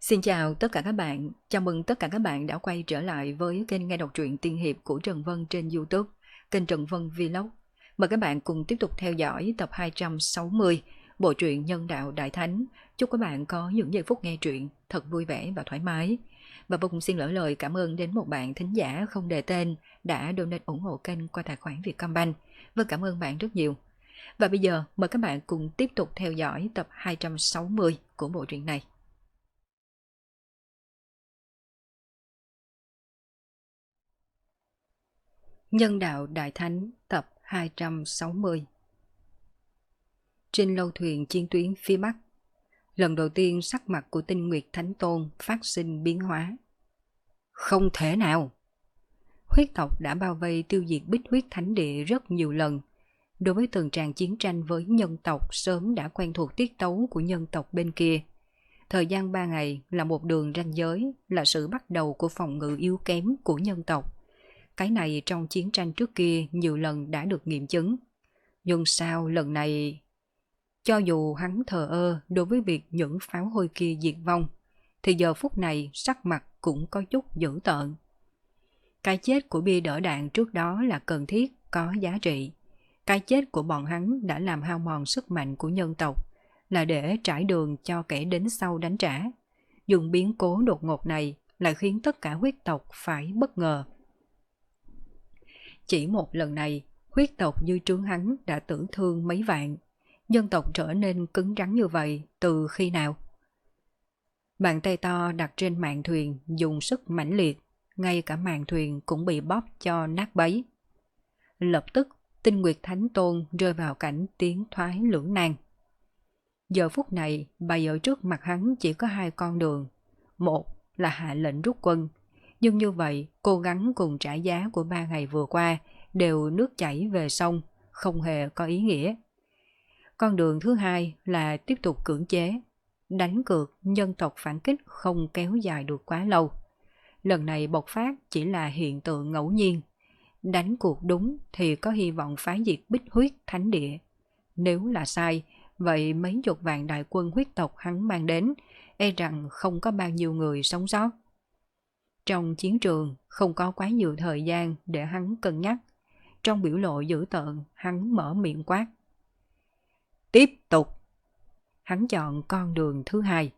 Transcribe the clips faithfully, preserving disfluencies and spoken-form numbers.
Xin chào tất cả các bạn, chào mừng tất cả các bạn đã quay trở lại với kênh nghe đọc truyện tiên hiệp của Trần Vân trên YouTube, kênh Trần Vân Vlog. Mời các bạn cùng tiếp tục theo dõi tập hai trăm sáu mươi, bộ truyện Nhân đạo Đại Thánh. Chúc các bạn có những giây phút nghe truyện thật vui vẻ và thoải mái. Và vô cùng xin lỡ lời cảm ơn đến một bạn thính giả không đề tên đã donate ủng hộ kênh qua tài khoản Vietcombank. Vâng, cảm ơn bạn rất nhiều. Và bây giờ mời các bạn cùng tiếp tục theo dõi tập hai trăm sáu mươi của bộ truyện này. Nhân đạo Đại Thánh tập hai trăm sáu mươi. Trên lâu thuyền chiến tuyến phía Bắc, lần đầu tiên sắc mặt của Tinh Nguyệt Thánh Tôn phát sinh biến hóa. Không thể nào! Huyết tộc đã bao vây tiêu diệt Bích Huyết Thánh Địa rất nhiều lần. Đối với từng tràng chiến tranh với nhân tộc sớm đã quen thuộc tiết tấu của nhân tộc bên kia. Thời gian ba ngày là một đường ranh giới, là sự bắt đầu của phòng ngự yếu kém của nhân tộc. Cái này trong chiến tranh trước kia nhiều lần đã được nghiệm chứng. Nhưng sao lần này... Cho dù hắn thờ ơ đối với việc những pháo hôi kia diệt vong, thì giờ phút này sắc mặt cũng có chút dữ tợn. Cái chết của bia đỡ đạn trước đó là cần thiết, có giá trị. Cái chết của bọn hắn đã làm hao mòn sức mạnh của nhân tộc, là để trải đường cho kẻ đến sau đánh trả. Dùng biến cố đột ngột này lại khiến tất cả huyết tộc phải bất ngờ. Chỉ một lần này, huyết tộc như trướng hắn đã tử thương mấy vạn. Nhân tộc trở nên cứng rắn như vậy từ khi nào? Bàn tay to đặt trên mạn thuyền dùng sức mãnh liệt, ngay cả mạn thuyền cũng bị bóp cho nát bấy. Lập tức, Tinh Nguyệt Thánh Tôn rơi vào cảnh tiến thoái lưỡng nan. Giờ phút này, bày ở trước mặt hắn chỉ có hai con đường. Một là hạ lệnh rút quân. Nhưng như vậy, cố gắng cùng trả giá của ba ngày vừa qua đều nước chảy về sông, không hề có ý nghĩa. Con đường thứ hai là tiếp tục cưỡng chế. Đánh cược nhân tộc phản kích không kéo dài được quá lâu. Lần này bộc phát chỉ là hiện tượng ngẫu nhiên. Đánh cuộc đúng thì có hy vọng phá diệt Bích Huyết Thánh Địa. Nếu là sai, vậy mấy chục vạn đại quân huyết tộc hắn mang đến, e rằng không có bao nhiêu người sống sót. Trong chiến trường không có quá nhiều thời gian để hắn cân nhắc. Trong biểu lộ dữ tợn, hắn mở miệng quát. Tiếp tục! Hắn chọn con đường thứ hai.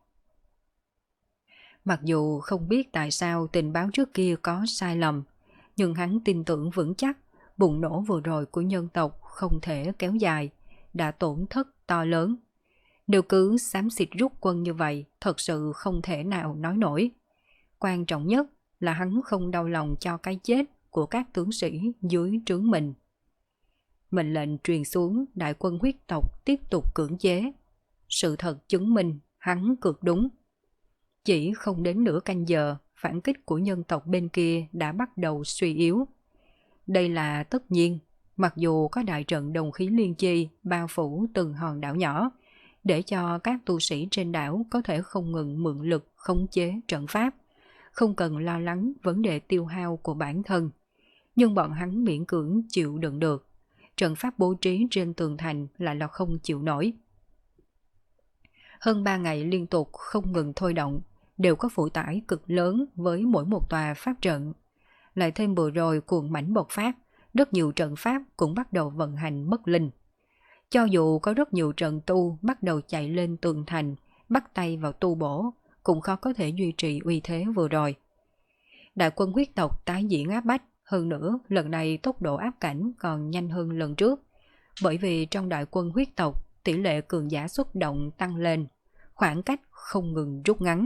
Mặc dù không biết tại sao tình báo trước kia có sai lầm, nhưng hắn tin tưởng vững chắc bùng nổ vừa rồi của nhân tộc không thể kéo dài, đã tổn thất to lớn. Nếu cứ xám xịt rút quân như vậy, thật sự không thể nào nói nổi. Quan trọng nhất là hắn không đau lòng cho cái chết của các tướng sĩ dưới trướng mình. Mệnh lệnh truyền xuống, đại quân huyết tộc tiếp tục cưỡng chế. Sự thật chứng minh hắn cực đúng. Chỉ không đến nửa canh giờ, phản kích của nhân tộc bên kia đã bắt đầu suy yếu. Đây là tất nhiên, mặc dù có đại trận đồng khí liên chi bao phủ từng hòn đảo nhỏ, để cho các tu sĩ trên đảo có thể không ngừng mượn lực khống chế trận pháp, không cần lo lắng vấn đề tiêu hao của bản thân. Nhưng bọn hắn miễn cưỡng chịu đựng được. Trận pháp bố trí trên tường thành lại là không chịu nổi. Hơn ba ngày liên tục không ngừng thôi động, đều có phụ tải cực lớn với mỗi một tòa pháp trận. Lại thêm vừa rồi cuồng mãnh bộc phát, rất nhiều trận pháp cũng bắt đầu vận hành mất linh. Cho dù có rất nhiều trận tu bắt đầu chạy lên tường thành, bắt tay vào tu bổ, cũng khó có thể duy trì uy thế vừa rồi. Đại quân huyết tộc tái diễn áp bách, hơn nữa lần này tốc độ áp cảnh còn nhanh hơn lần trước. Bởi vì trong đại quân huyết tộc, tỷ lệ cường giả xuất động tăng lên, khoảng cách không ngừng rút ngắn.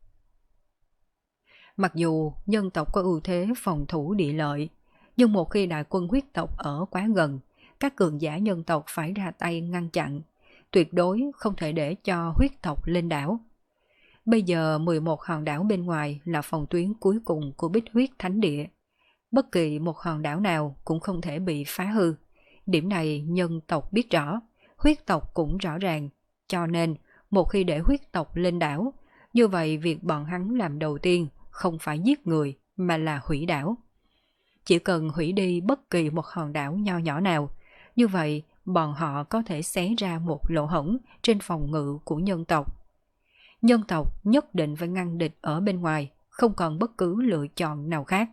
Mặc dù nhân tộc có ưu thế phòng thủ địa lợi, nhưng một khi đại quân huyết tộc ở quá gần, các cường giả nhân tộc phải ra tay ngăn chặn, tuyệt đối không thể để cho huyết tộc lên đảo. Bây giờ mười một hòn đảo bên ngoài là phòng tuyến cuối cùng của Bích Huyết Thánh Địa. Bất kỳ một hòn đảo nào cũng không thể bị phá hư. Điểm này nhân tộc biết rõ, huyết tộc cũng rõ ràng. Cho nên, một khi để huyết tộc lên đảo, như vậy việc bọn hắn làm đầu tiên không phải giết người mà là hủy đảo. Chỉ cần hủy đi bất kỳ một hòn đảo nho nhỏ nào, như vậy bọn họ có thể xé ra một lỗ hổng trên phòng ngự của nhân tộc. Nhân tộc nhất định phải ngăn địch ở bên ngoài, không còn bất cứ lựa chọn nào khác.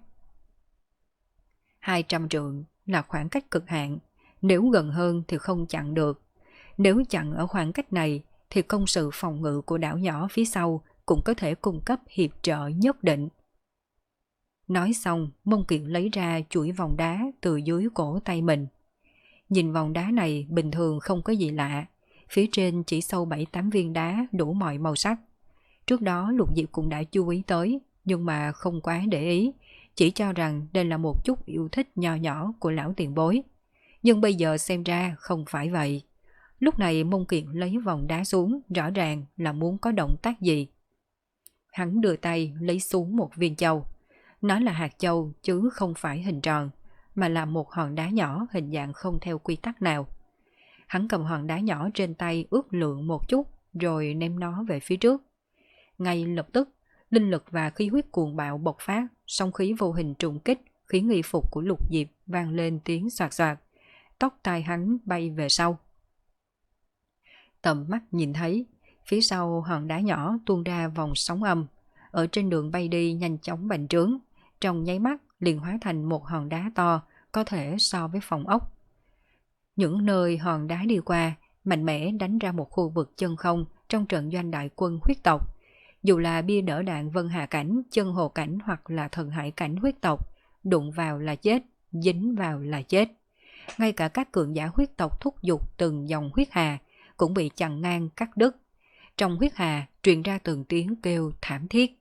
hai trăm trượng là khoảng cách cực hạn, nếu gần hơn thì không chặn được. Nếu chặn ở khoảng cách này thì công sự phòng ngự của đảo nhỏ phía sau cũng có thể cung cấp hiệp trợ nhất định. Nói xong, Mông Kiệt lấy ra chuỗi vòng đá từ dưới cổ tay mình. Nhìn vòng đá này bình thường không có gì lạ, phía trên chỉ sâu bảy tám viên đá đủ mọi màu sắc. Trước đó Lục Diệp cũng đã chú ý tới, nhưng mà không quá để ý, chỉ cho rằng đây là một chút yêu thích nho nhỏ của lão tiền bối. Nhưng bây giờ xem ra không phải vậy. Lúc này Mông Kiệt lấy vòng đá xuống, rõ ràng là muốn có động tác gì. Hắn đưa tay lấy xuống một viên châu. Nó là hạt châu chứ không phải hình tròn, mà là một hòn đá nhỏ hình dạng không theo quy tắc nào. Hắn cầm hòn đá nhỏ trên tay ước lượng một chút rồi ném nó về phía trước. Ngay lập tức, linh lực và khí huyết cuồng bạo bộc phát, song khí vô hình trùng kích khiến y phục của Lục Diệp vang lên tiếng xoạt xoạt. Tóc tai hắn bay về sau. Tầm mắt nhìn thấy, phía sau hòn đá nhỏ tuôn ra vòng sóng âm, ở trên đường bay đi nhanh chóng bành trướng, trong nháy mắt liền hóa thành một hòn đá to, có thể so với phòng ốc. Những nơi hòn đá đi qua, mạnh mẽ đánh ra một khu vực chân không trong trận doanh đại quân huyết tộc. Dù là bia đỡ đạn Vân Hà Cảnh, chân hồ cảnh hoặc là thần hải cảnh huyết tộc, đụng vào là chết, dính vào là chết. Ngay cả các cường giả huyết tộc thúc giục từng dòng huyết hà cũng bị chặn ngang cắt đứt. Trong huyết hà truyền ra từng tiếng kêu thảm thiết.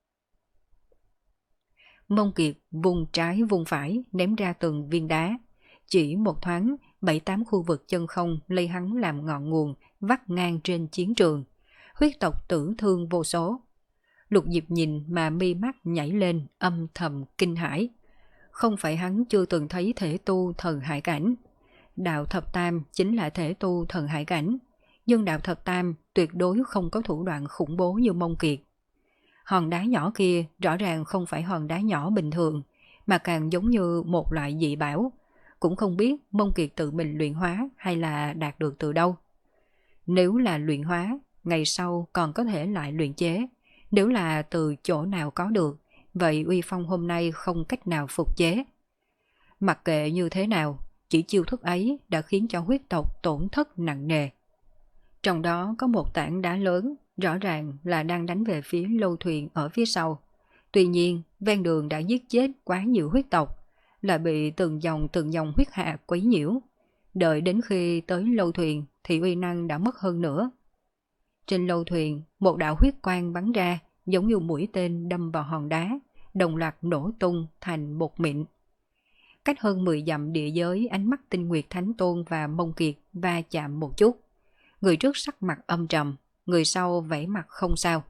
Mông Kiệt vùng trái vùng phải ném ra từng viên đá. Chỉ một thoáng, bảy tám khu vực chân không lấy hắn làm ngọn nguồn vắt ngang trên chiến trường. Huyết tộc tử thương vô số. Lục Diệp nhìn mà mi mắt nhảy lên âm thầm kinh hãi. Không phải hắn chưa từng thấy thể tu thần hải cảnh. Đạo thập tam chính là thể tu thần hải cảnh. Nhưng đạo thập tam tuyệt đối không có thủ đoạn khủng bố như Mông Kiệt. Hòn đá nhỏ kia rõ ràng không phải hòn đá nhỏ bình thường, mà càng giống như một loại dị bảo. Cũng không biết Mông Kiệt tự mình luyện hóa hay là đạt được từ đâu. Nếu là luyện hóa, ngày sau còn có thể lại luyện chế. Nếu là từ chỗ nào có được, vậy uy phong hôm nay không cách nào phục chế. Mặc kệ như thế nào, chỉ chiêu thức ấy đã khiến cho huyết tộc tổn thất nặng nề. Trong đó có một tảng đá lớn, rõ ràng là đang đánh về phía lâu thuyền ở phía sau. Tuy nhiên, ven đường đã giết chết quá nhiều huyết tộc, là bị từng dòng từng dòng huyết hạ quấy nhiễu. Đợi đến khi tới lâu thuyền thì uy năng đã mất hơn nữa. Trên lâu thuyền, một đạo huyết quang bắn ra giống như mũi tên đâm vào hòn đá, đồng loạt nổ tung thành bột mịn. Cách hơn mười dặm địa giới, ánh mắt Tinh Nguyệt Thánh Tôn và Mông Kiệt va chạm một chút. Người trước sắc mặt âm trầm, người sau vẫy mặt không sao.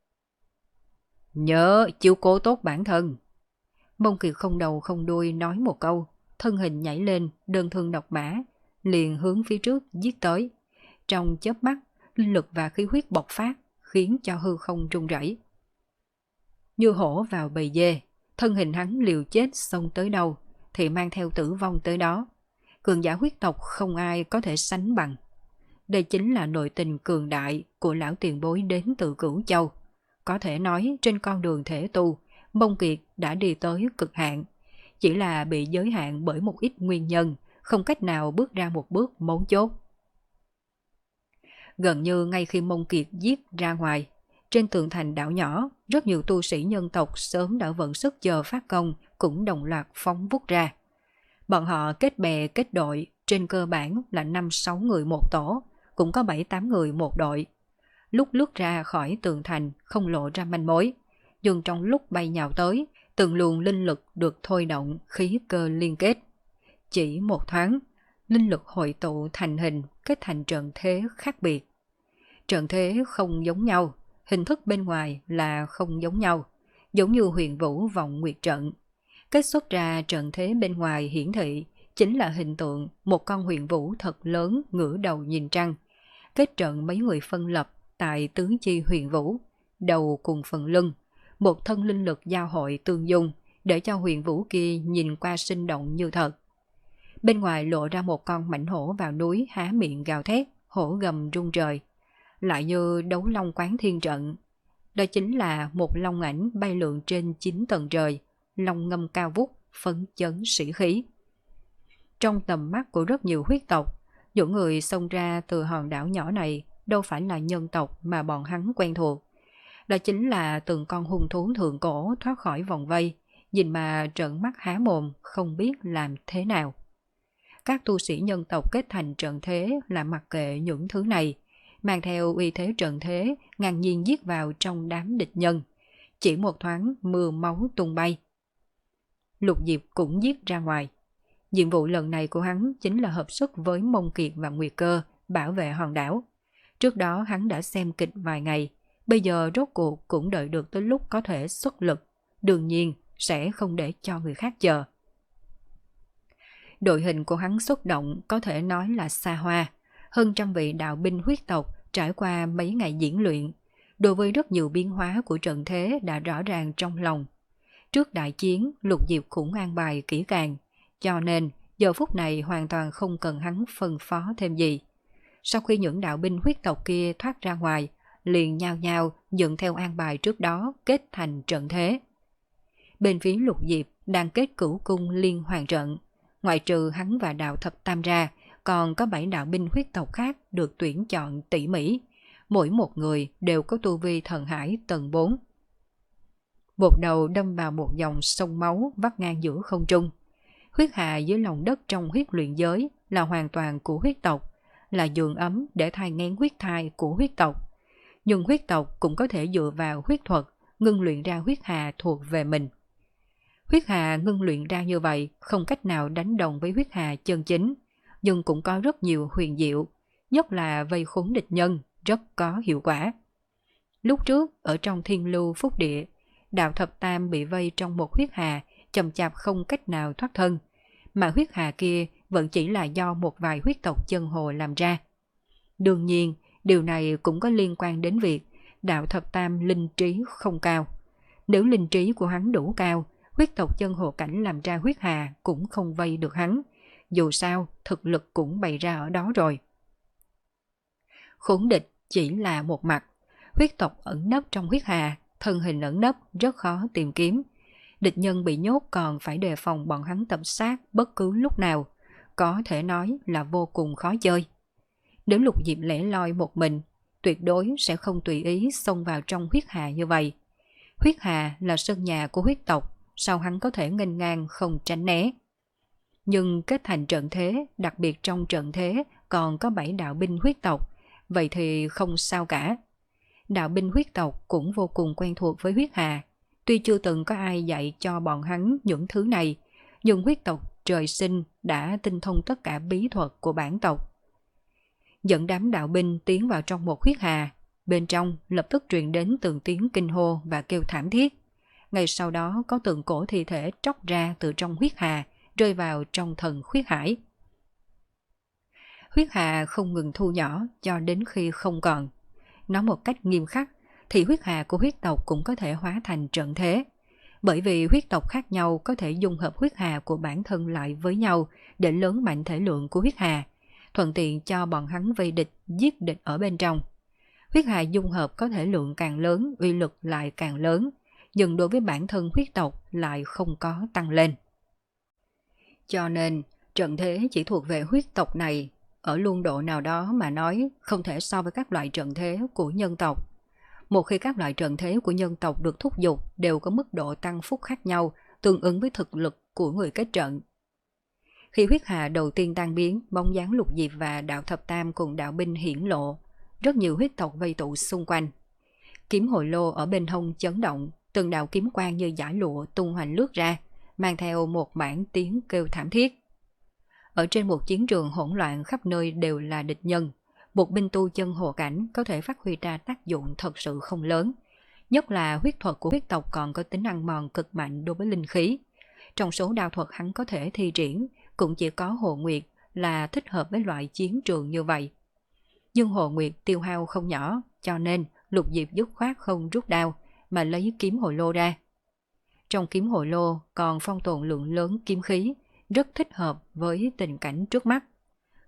Nhớ chiếu cố tốt bản thân. Mông Kiệt không đầu không đuôi nói một câu, thân hình nhảy lên, đơn thương độc mã, liền hướng phía trước giết tới. Trong chớp mắt, linh lực và khí huyết bộc phát, khiến cho hư không rung rẩy. Như hổ vào bầy dê, thân hình hắn liều chết xông tới đâu, thì mang theo tử vong tới đó. Cường giả huyết tộc không ai có thể sánh bằng. Đây chính là nội tình cường đại của lão tiền bối đến từ Cửu Châu. Có thể nói trên con đường thể tu, Mông Kiệt đã đi tới cực hạn. Chỉ là bị giới hạn bởi một ít nguyên nhân, không cách nào bước ra một bước mấu chốt. Gần như ngay khi Mông Kiệt giết ra ngoài, trên tường thành đảo nhỏ, rất nhiều tu sĩ nhân tộc sớm đã vận sức chờ phát công cũng đồng loạt phóng vút ra. Bọn họ kết bè kết đội, trên cơ bản là năm sáu người một tổ, cũng có bảy tám người một đội. Lúc lướt ra khỏi tường thành không lộ ra manh mối, nhưng trong lúc bay nhào tới, từng luồng linh lực được thôi động, khí cơ liên kết. Chỉ một thoáng, linh lực hội tụ thành hình, kết thành trận thế khác biệt. Trận thế không giống nhau, hình thức bên ngoài là không giống nhau, giống như huyền vũ vọng nguyệt trận. Kết xuất ra trận thế bên ngoài hiển thị chính là hình tượng một con huyền vũ thật lớn ngửa đầu nhìn trăng. Kết trận mấy người phân lập tại tứ chi huyền vũ, đầu cùng phần lưng, một thân linh lực giao hội tương dung để cho huyền vũ kia nhìn qua sinh động như thật. Bên ngoài lộ ra một con mãnh hổ vào núi há miệng gào thét, hổ gầm rung trời. lại như đấu long quán thiên trận. Đó chính là một long ảnh bay lượn trên chín tầng trời, long ngâm cao vút, phấn chấn sĩ khí. Trong tầm mắt của rất nhiều huyết tộc, những người xông ra từ hòn đảo nhỏ này đâu phải là nhân tộc mà bọn hắn quen thuộc. Đó chính là từng con hung thú thượng cổ thoát khỏi vòng vây, nhìn mà trợn mắt há mồm không biết làm thế nào. Các tu sĩ nhân tộc kết thành trận thế là mặc kệ những thứ này, mang theo uy thế trận thế ngang nhiên giết vào trong đám địch nhân. Chỉ một thoáng mưa máu tung bay. Lục Diệp cũng giết ra ngoài. Nhiệm vụ lần này của hắn chính là hợp sức với Mông Kiệt và Nguyệt Cơ bảo vệ hòn đảo. Trước đó hắn đã xem kịch vài ngày, bây giờ rốt cuộc cũng đợi được tới lúc có thể xuất lực. Đương nhiên sẽ không để cho người khác chờ. Đội hình của hắn xuất động có thể nói là xa hoa. Hơn trăm vị đạo binh huyết tộc trải qua mấy ngày diễn luyện. Đối với rất nhiều biến hóa của trận thế đã rõ ràng trong lòng. Trước đại chiến, Lục Diệp cũng an bài kỹ càng, cho nên giờ phút này hoàn toàn không cần hắn phân phó thêm gì. Sau khi những đạo binh huyết tộc kia thoát ra ngoài, liền nhao nhao dựng theo an bài trước đó kết thành trận thế. Bên phía Lục Diệp đang kết cửu cung liên hoàn trận, ngoại trừ hắn và đạo thập tam ra, còn có bảy đạo binh huyết tộc khác được tuyển chọn tỉ mỉ, mỗi một người đều có tu vi thần hải tầng bốn. Một đầu đâm vào một dòng sông máu vắt ngang giữa không trung. Huyết hà dưới lòng đất trong huyết luyện giới là hoàn toàn của huyết tộc, là giường ấm để thai ngén huyết thai của huyết tộc. Nhưng huyết tộc cũng có thể dựa vào huyết thuật ngưng luyện ra huyết hà thuộc về mình. Huyết hà ngưng luyện ra như vậy không cách nào đánh đồng với huyết hà chân chính, nhưng cũng có rất nhiều huyền diệu, nhất là vây khốn địch nhân, rất có hiệu quả. Lúc trước ở trong Thiên Lưu Phúc Địa, đạo thập tam bị vây trong một huyết hà, chậm chạp không cách nào thoát thân, mà huyết hà kia vẫn chỉ là do một vài huyết tộc chân hồ làm ra. Đương nhiên, điều này cũng có liên quan đến việc đạo thập tam linh trí không cao. Nếu linh trí của hắn đủ cao, huyết tộc chân hồ cảnh làm ra huyết hà cũng không vây được hắn, dù sao thực lực cũng bày ra ở đó rồi. Khốn địch chỉ là một mặt, huyết tộc ẩn nấp trong huyết hà, thân hình ẩn nấp rất khó tìm kiếm. Địch nhân bị nhốt còn phải đề phòng bọn hắn tập sát bất cứ lúc nào, có thể nói là vô cùng khó chơi. Nếu Lục Diệp lẻ loi một mình, tuyệt đối sẽ không tùy ý xông vào trong huyết hà như vậy. Huyết hà là sân nhà của huyết tộc, sao hắn có thể nghênh ngang không tránh né. Nhưng kết thành trận thế, đặc biệt trong trận thế còn có bảy đạo binh huyết tộc, vậy thì không sao cả. Đạo binh huyết tộc cũng vô cùng quen thuộc với huyết hà, tuy chưa từng có ai dạy cho bọn hắn những thứ này, nhưng huyết tộc trời sinh đã tinh thông tất cả bí thuật của bản tộc. Dẫn đám đạo binh tiến vào trong một huyết hà, bên trong lập tức truyền đến từng tiếng kinh hô và kêu thảm thiết. Ngay sau đó có từng cổ thi thể tróc ra từ trong huyết hà, rơi vào trong thần huyết hải. Huyết hà không ngừng thu nhỏ cho đến khi không còn. Nói một cách nghiêm khắc thì huyết hà của huyết tộc cũng có thể hóa thành trận thế. Bởi vì huyết tộc khác nhau có thể dung hợp huyết hà của bản thân lại với nhau để lớn mạnh thể lượng của huyết hà, thuận tiện cho bọn hắn vây địch, giết địch ở bên trong. Huyết hà dung hợp có thể lượng càng lớn, uy lực lại càng lớn, nhưng đối với bản thân huyết tộc lại không có tăng lên. Cho nên, trận thế chỉ thuộc về huyết tộc này, ở luân độ nào đó mà nói không thể so với các loại trận thế của nhân tộc. Một khi các loại trận thế của nhân tộc được thúc giục đều có mức độ tăng phúc khác nhau, tương ứng với thực lực của người kết trận. Khi huyết hà đầu tiên tan biến, bóng dáng Lục Diệp và đạo thập tam cùng đạo binh hiển lộ, rất nhiều huyết tộc vây tụ xung quanh. Kiếm hồi lô ở bên hông chấn động, từng đạo kiếm quang như dải lụa tung hoành lướt ra, mang theo một mảng tiếng kêu thảm thiết. Ở trên một chiến trường hỗn loạn khắp nơi đều là địch nhân, một binh tu chân hồ cảnh có thể phát huy ra tác dụng thật sự không lớn. Nhất là huyết thuật của huyết tộc còn có tính ăn mòn cực mạnh đối với linh khí. Trong số đạo thuật hắn có thể thi triển, cũng chỉ có Hồ Nguyệt là thích hợp với loại chiến trường như vậy. Nhưng Hồ Nguyệt tiêu hao không nhỏ, cho nên Lục Diệp dứt khoát không rút đao, mà lấy kiếm hồi lô ra. Trong kiếm hồi lô còn phong tồn lượng lớn kiếm khí, rất thích hợp với tình cảnh trước mắt.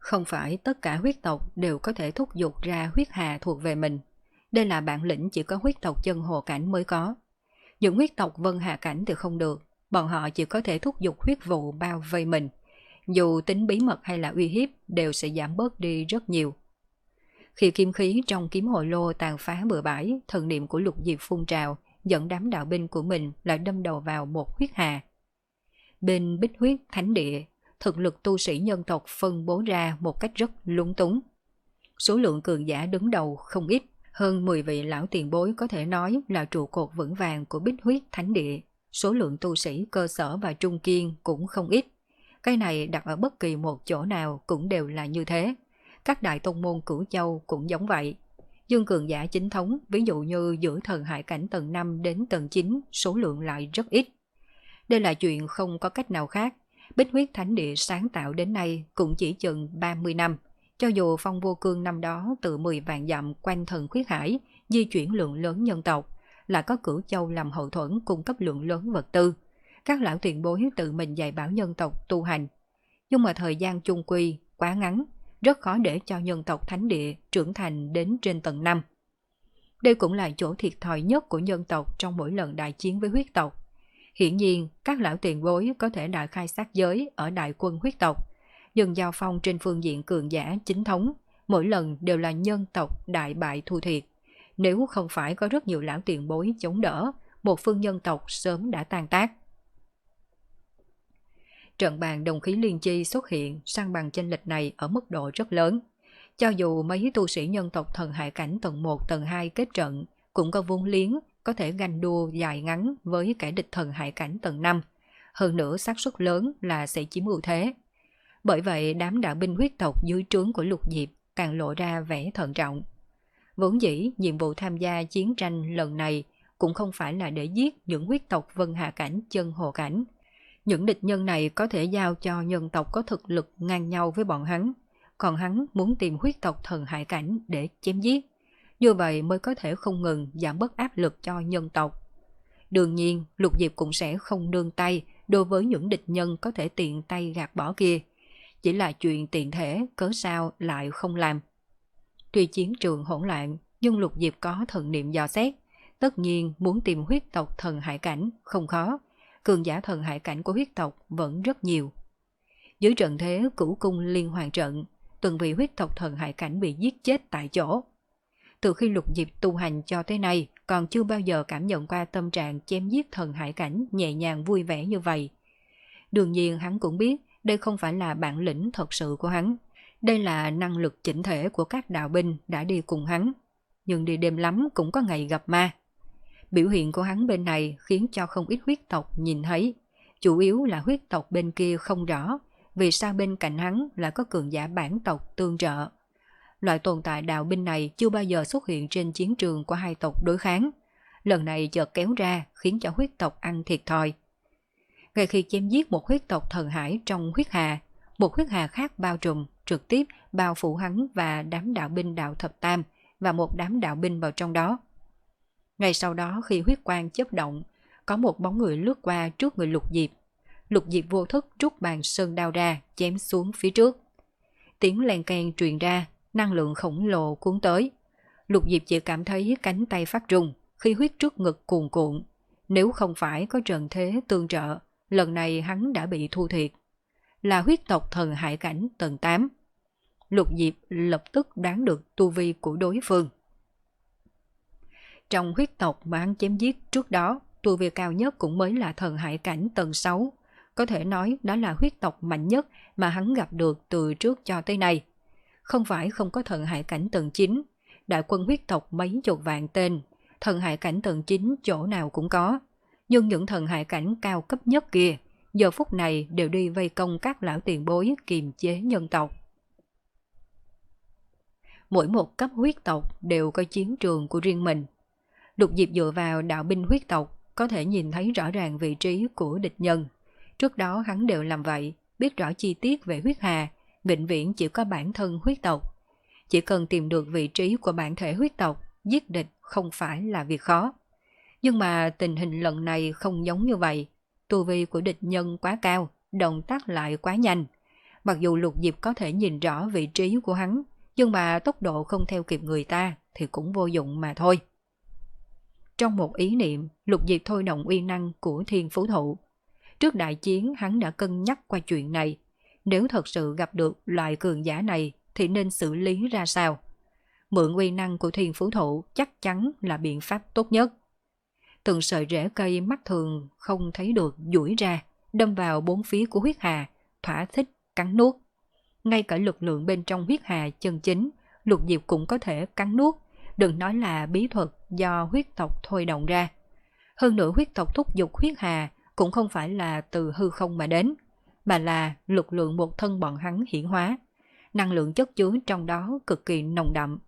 Không phải tất cả huyết tộc đều có thể thúc giục ra huyết hà thuộc về mình. Đây là bản lĩnh chỉ có huyết tộc chân hồ cảnh mới có. Những huyết tộc vân hà cảnh thì không được, bọn họ chỉ có thể thúc giục huyết vụ bao vây mình. Dù tính bí mật hay là uy hiếp đều sẽ giảm bớt đi rất nhiều. Khi kim khí trong kiếm hồ lô tàn phá bừa bãi, thần niệm của Lục Diệp phun trào, dẫn đám đạo binh của mình lại đâm đầu vào một huyết hà. Bên Bích Huyết Thánh Địa, thực lực tu sĩ nhân tộc phân bố ra một cách rất lúng túng. Số lượng cường giả đứng đầu không ít, hơn mười vị lão tiền bối có thể nói là trụ cột vững vàng của Bích Huyết Thánh Địa. Số lượng tu sĩ cơ sở và trung kiên cũng không ít. Cái này đặt ở bất kỳ một chỗ nào cũng đều là như thế. Các đại tông môn Cửu Châu cũng giống vậy. Dương cường giả chính thống, ví dụ như giữa thần hải cảnh tầng năm đến tầng chín, số lượng lại rất ít. Đây là chuyện không có cách nào khác. Bích Huyết Thánh Địa sáng tạo đến nay cũng chỉ chừng ba mươi năm. Cho dù Phong Vô Cương năm đó từ mười vạn dặm quanh thần khuyết hải, di chuyển lượng lớn nhân tộc, lại có Cửu Châu làm hậu thuẫn cung cấp lượng lớn vật tư. Các lão tiền bối tự mình dạy bảo nhân tộc tu hành. Nhưng mà thời gian chung quy quá ngắn, rất khó để cho nhân tộc thánh địa trưởng thành đến trên tầng năm. Đây cũng là chỗ thiệt thòi nhất của nhân tộc trong mỗi lần đại chiến với huyết tộc. Hiển nhiên, các lão tiền bối có thể đại khai sát giới ở đại quân huyết tộc, nhưng giao phong trên phương diện cường giả chính thống, mỗi lần đều là nhân tộc đại bại thua thiệt. Nếu không phải có rất nhiều lão tiền bối chống đỡ, một phương nhân tộc sớm đã tan tác. Trận bàn đồng khí liên chi xuất hiện sang bằng chênh lệch này ở mức độ rất lớn. Cho dù mấy tu sĩ nhân tộc thần hải cảnh tầng một, tầng hai kết trận, cũng có vốn liếng có thể ganh đua dài ngắn với kẻ địch thần hải cảnh tầng năm. Hơn nữa xác suất lớn là sẽ chiếm ưu thế. Bởi vậy đám đạo binh huyết tộc dưới trướng của Lục Diệp càng lộ ra vẻ thận trọng. Vốn dĩ nhiệm vụ tham gia chiến tranh lần này cũng không phải là để giết những huyết tộc vân hà cảnh chân hồ cảnh. Những địch nhân này có thể giao cho nhân tộc có thực lực ngang nhau với bọn hắn, còn hắn muốn tìm huyết tộc thần hải cảnh để chém giết. Như vậy mới có thể không ngừng giảm bớt áp lực cho nhân tộc. Đương nhiên, Lục Diệp cũng sẽ không nương tay đối với những địch nhân có thể tiện tay gạt bỏ kia. Chỉ là chuyện tiện thể, cớ sao lại không làm. Tuy chiến trường hỗn loạn, nhưng Lục Diệp có thần niệm dò xét. Tất nhiên muốn tìm huyết tộc thần hải cảnh không khó. Cường giả thần hải cảnh của huyết tộc vẫn rất nhiều. Dưới trận thế Cửu Cung liên hoàn trận, từng vị huyết tộc thần hải cảnh bị giết chết tại chỗ. Từ khi Lục Diệp tu hành cho tới nay, còn chưa bao giờ cảm nhận qua tâm trạng chém giết thần hải cảnh nhẹ nhàng vui vẻ như vậy. Đương nhiên hắn cũng biết đây không phải là bản lĩnh thật sự của hắn. Đây là năng lực chỉnh thể của các đạo binh đã đi cùng hắn. Nhưng đi đêm lắm cũng có ngày gặp ma. Biểu hiện của hắn bên này khiến cho không ít huyết tộc nhìn thấy. Chủ yếu là huyết tộc bên kia không rõ vì sao bên cạnh hắn lại có cường giả bản tộc tương trợ. Loại tồn tại đạo binh này chưa bao giờ xuất hiện trên chiến trường của hai tộc đối kháng. Lần này chợt kéo ra khiến cho huyết tộc ăn thiệt thòi. Ngay khi chém giết một huyết tộc thần hải trong huyết hà, một huyết hà khác bao trùm, trực tiếp bao phủ hắn và đám đạo binh đạo thập tam và một đám đạo binh vào trong đó. Ngay sau đó khi huyết quang chớp động, có một bóng người lướt qua trước người Lục Diệp. Lục Diệp vô thức rút bàn sơn đao ra, chém xuống phía trước. Tiếng len keng truyền ra, năng lượng khổng lồ cuốn tới. Lục Diệp chỉ cảm thấy cánh tay phát rung khi huyết trước ngực cuồn cuộn. Nếu không phải có trận thế tương trợ, lần này hắn đã bị thua thiệt. Là huyết tộc thần hải cảnh tầng tám. Lục Diệp lập tức đoán được tu vi của đối phương. Trong huyết tộc mà hắn chém giết trước đó, tu vi cao nhất cũng mới là thần hải cảnh tầng sáu. Có thể nói đó là huyết tộc mạnh nhất mà hắn gặp được từ trước cho tới nay. Không phải không có thần hải cảnh tầng chín, đại quân huyết tộc mấy chục vạn tên, thần hải cảnh tầng chín chỗ nào cũng có. Nhưng những thần hải cảnh cao cấp nhất kia, giờ phút này đều đi vây công các lão tiền bối kiềm chế nhân tộc. Mỗi một cấp huyết tộc đều có chiến trường của riêng mình. Lục Diệp dựa vào đạo binh huyết tộc có thể nhìn thấy rõ ràng vị trí của địch nhân. Trước đó hắn đều làm vậy, biết rõ chi tiết về huyết hà, vĩnh viễn chỉ có bản thân huyết tộc. Chỉ cần tìm được vị trí của bản thể huyết tộc, giết địch không phải là việc khó. Nhưng mà tình hình lần này không giống như vậy. Tu vi của địch nhân quá cao, động tác lại quá nhanh. Mặc dù Lục Diệp có thể nhìn rõ vị trí của hắn, nhưng mà tốc độ không theo kịp người ta thì cũng vô dụng mà thôi. Trong một ý niệm, Lục Diệp thôi động uy năng của Thiên Phú Thụ. Trước đại chiến hắn đã cân nhắc qua chuyện này, nếu thật sự gặp được loại cường giả này thì nên xử lý ra sao. Mượn uy năng của Thiên Phú Thụ chắc chắn là biện pháp tốt nhất. Từng sợi rễ cây mắt thường không thấy được duỗi ra, đâm vào bốn phía của huyết hà, thỏa thích cắn nuốt. Ngay cả lực lượng bên trong huyết hà chân chính, Lục Diệp cũng có thể cắn nuốt, đừng nói là bí thuật do huyết tộc thôi động ra. Hơn nữa huyết tộc thúc giục huyết hà cũng không phải là từ hư không mà đến, mà là lực lượng một thân bọn hắn hiển hóa. Năng lượng chất chứa trong đó cực kỳ nồng đậm.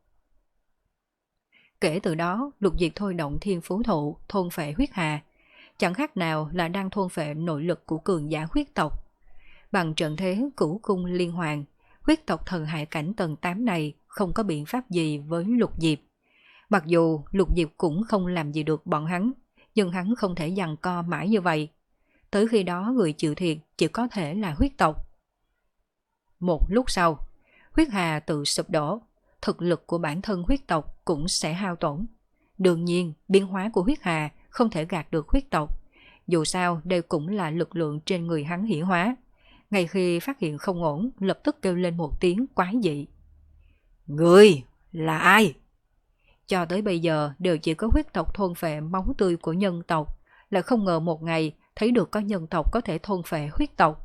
Kể từ đó, Lục Diệp thôi động Thiên Phú Thụ thôn phệ huyết hà, chẳng khác nào là đang thôn phệ nội lực của cường giả huyết tộc. Bằng trận thế cửu cung liên hoàn, huyết tộc thần hải cảnh tầng tám này không có biện pháp gì với Lục Diệp. Mặc dù Lục Diệp cũng không làm gì được bọn hắn, nhưng hắn không thể giằng co mãi như vậy. Tới khi đó người chịu thiệt chỉ có thể là huyết tộc. Một lúc sau, huyết hà tự sụp đổ, thực lực của bản thân huyết tộc cũng sẽ hao tổn. Đương nhiên, biến hóa của huyết hà không thể gạt được huyết tộc. Dù sao, đây cũng là lực lượng trên người hắn hiển hóa. Ngay khi phát hiện không ổn, lập tức kêu lên một tiếng quái dị. Người là ai? Cho tới bây giờ đều chỉ có huyết tộc thôn phệ máu tươi của nhân tộc, lại không ngờ một ngày thấy được có nhân tộc có thể thôn phệ huyết tộc.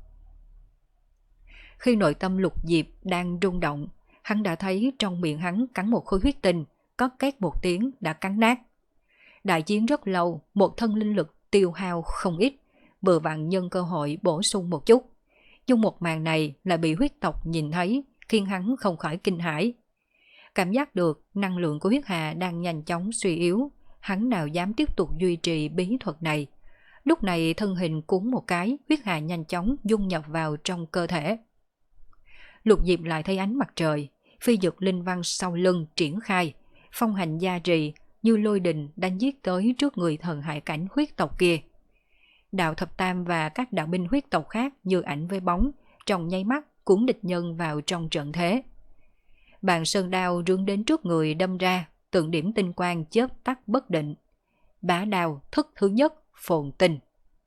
Khi nội tâm Lục Diệp đang rung động, hắn đã thấy trong miệng hắn cắn một khối huyết tinh, có két một tiếng đã cắn nát. Đại chiến rất lâu, một thân linh lực tiêu hao không ít, vừa vặn nhân cơ hội bổ sung một chút. Nhưng một màn này lại bị huyết tộc nhìn thấy, khiến hắn không khỏi kinh hãi. Cảm giác được năng lượng của huyết hà đang nhanh chóng suy yếu, hắn nào dám tiếp tục duy trì bí thuật này. Lúc này thân hình cuốn một cái, huyết hà nhanh chóng dung nhập vào trong cơ thể. Lục Diệp lại thấy ánh mặt trời, phi dực linh văn sau lưng triển khai, phong hành gia trì như lôi đình đánh giết tới trước người thần hải cảnh huyết tộc kia. Đạo thập tam và các đạo binh huyết tộc khác như ảnh với bóng, trong nháy mắt cuốn địch nhân vào trong trận thế. Bàn sơn đao rướng đến trước người đâm ra, tượng điểm tinh quang chớp tắt bất định. Bá đao thức thứ nhất, phồn tinh.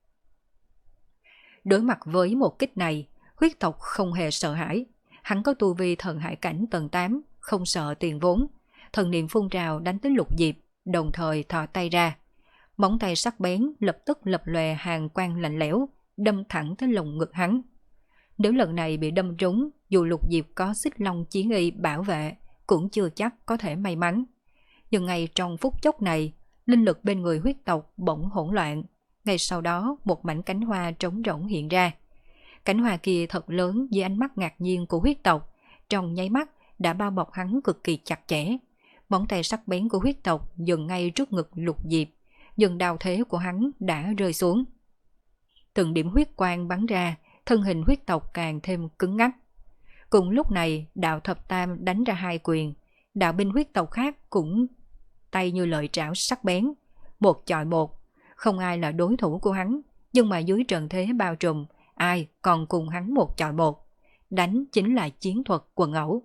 Đối mặt với một kích này, huyết tộc không hề sợ hãi. Hắn có tu vi thần hải cảnh tầng tám, không sợ tiền vốn. Thần niệm phun trào đánh tới Lục Diệp, đồng thời thò tay ra. Móng tay sắc bén lập tức lập lòe hàng quang lạnh lẽo, đâm thẳng tới lồng ngực hắn. Nếu lần này bị đâm trúng, dù Lục Diệp có xích long chiến y bảo vệ, cũng chưa chắc có thể may mắn. Nhưng ngay trong phút chốc này, linh lực bên người huyết tộc bỗng hỗn loạn. Ngay sau đó, một mảnh cánh hoa trống rỗng hiện ra. Cánh hoa kia thật lớn dưới ánh mắt ngạc nhiên của huyết tộc, trong nháy mắt đã bao bọc hắn cực kỳ chặt chẽ. Móng tay sắc bén của huyết tộc dừng ngay trước ngực Lục Diệp, dừng đao thế của hắn đã rơi xuống. Từng điểm huyết quang bắn ra, thân hình huyết tộc càng thêm cứng ngắc. Cùng lúc này, đạo thập tam đánh ra hai quyền, đạo binh huyết tộc khác cũng tay như lợi trảo sắc bén, một chọi một, không ai là đối thủ của hắn, nhưng mà dưới trận thế bao trùm, ai còn cùng hắn một chọi một, đánh chính là chiến thuật quần ẩu.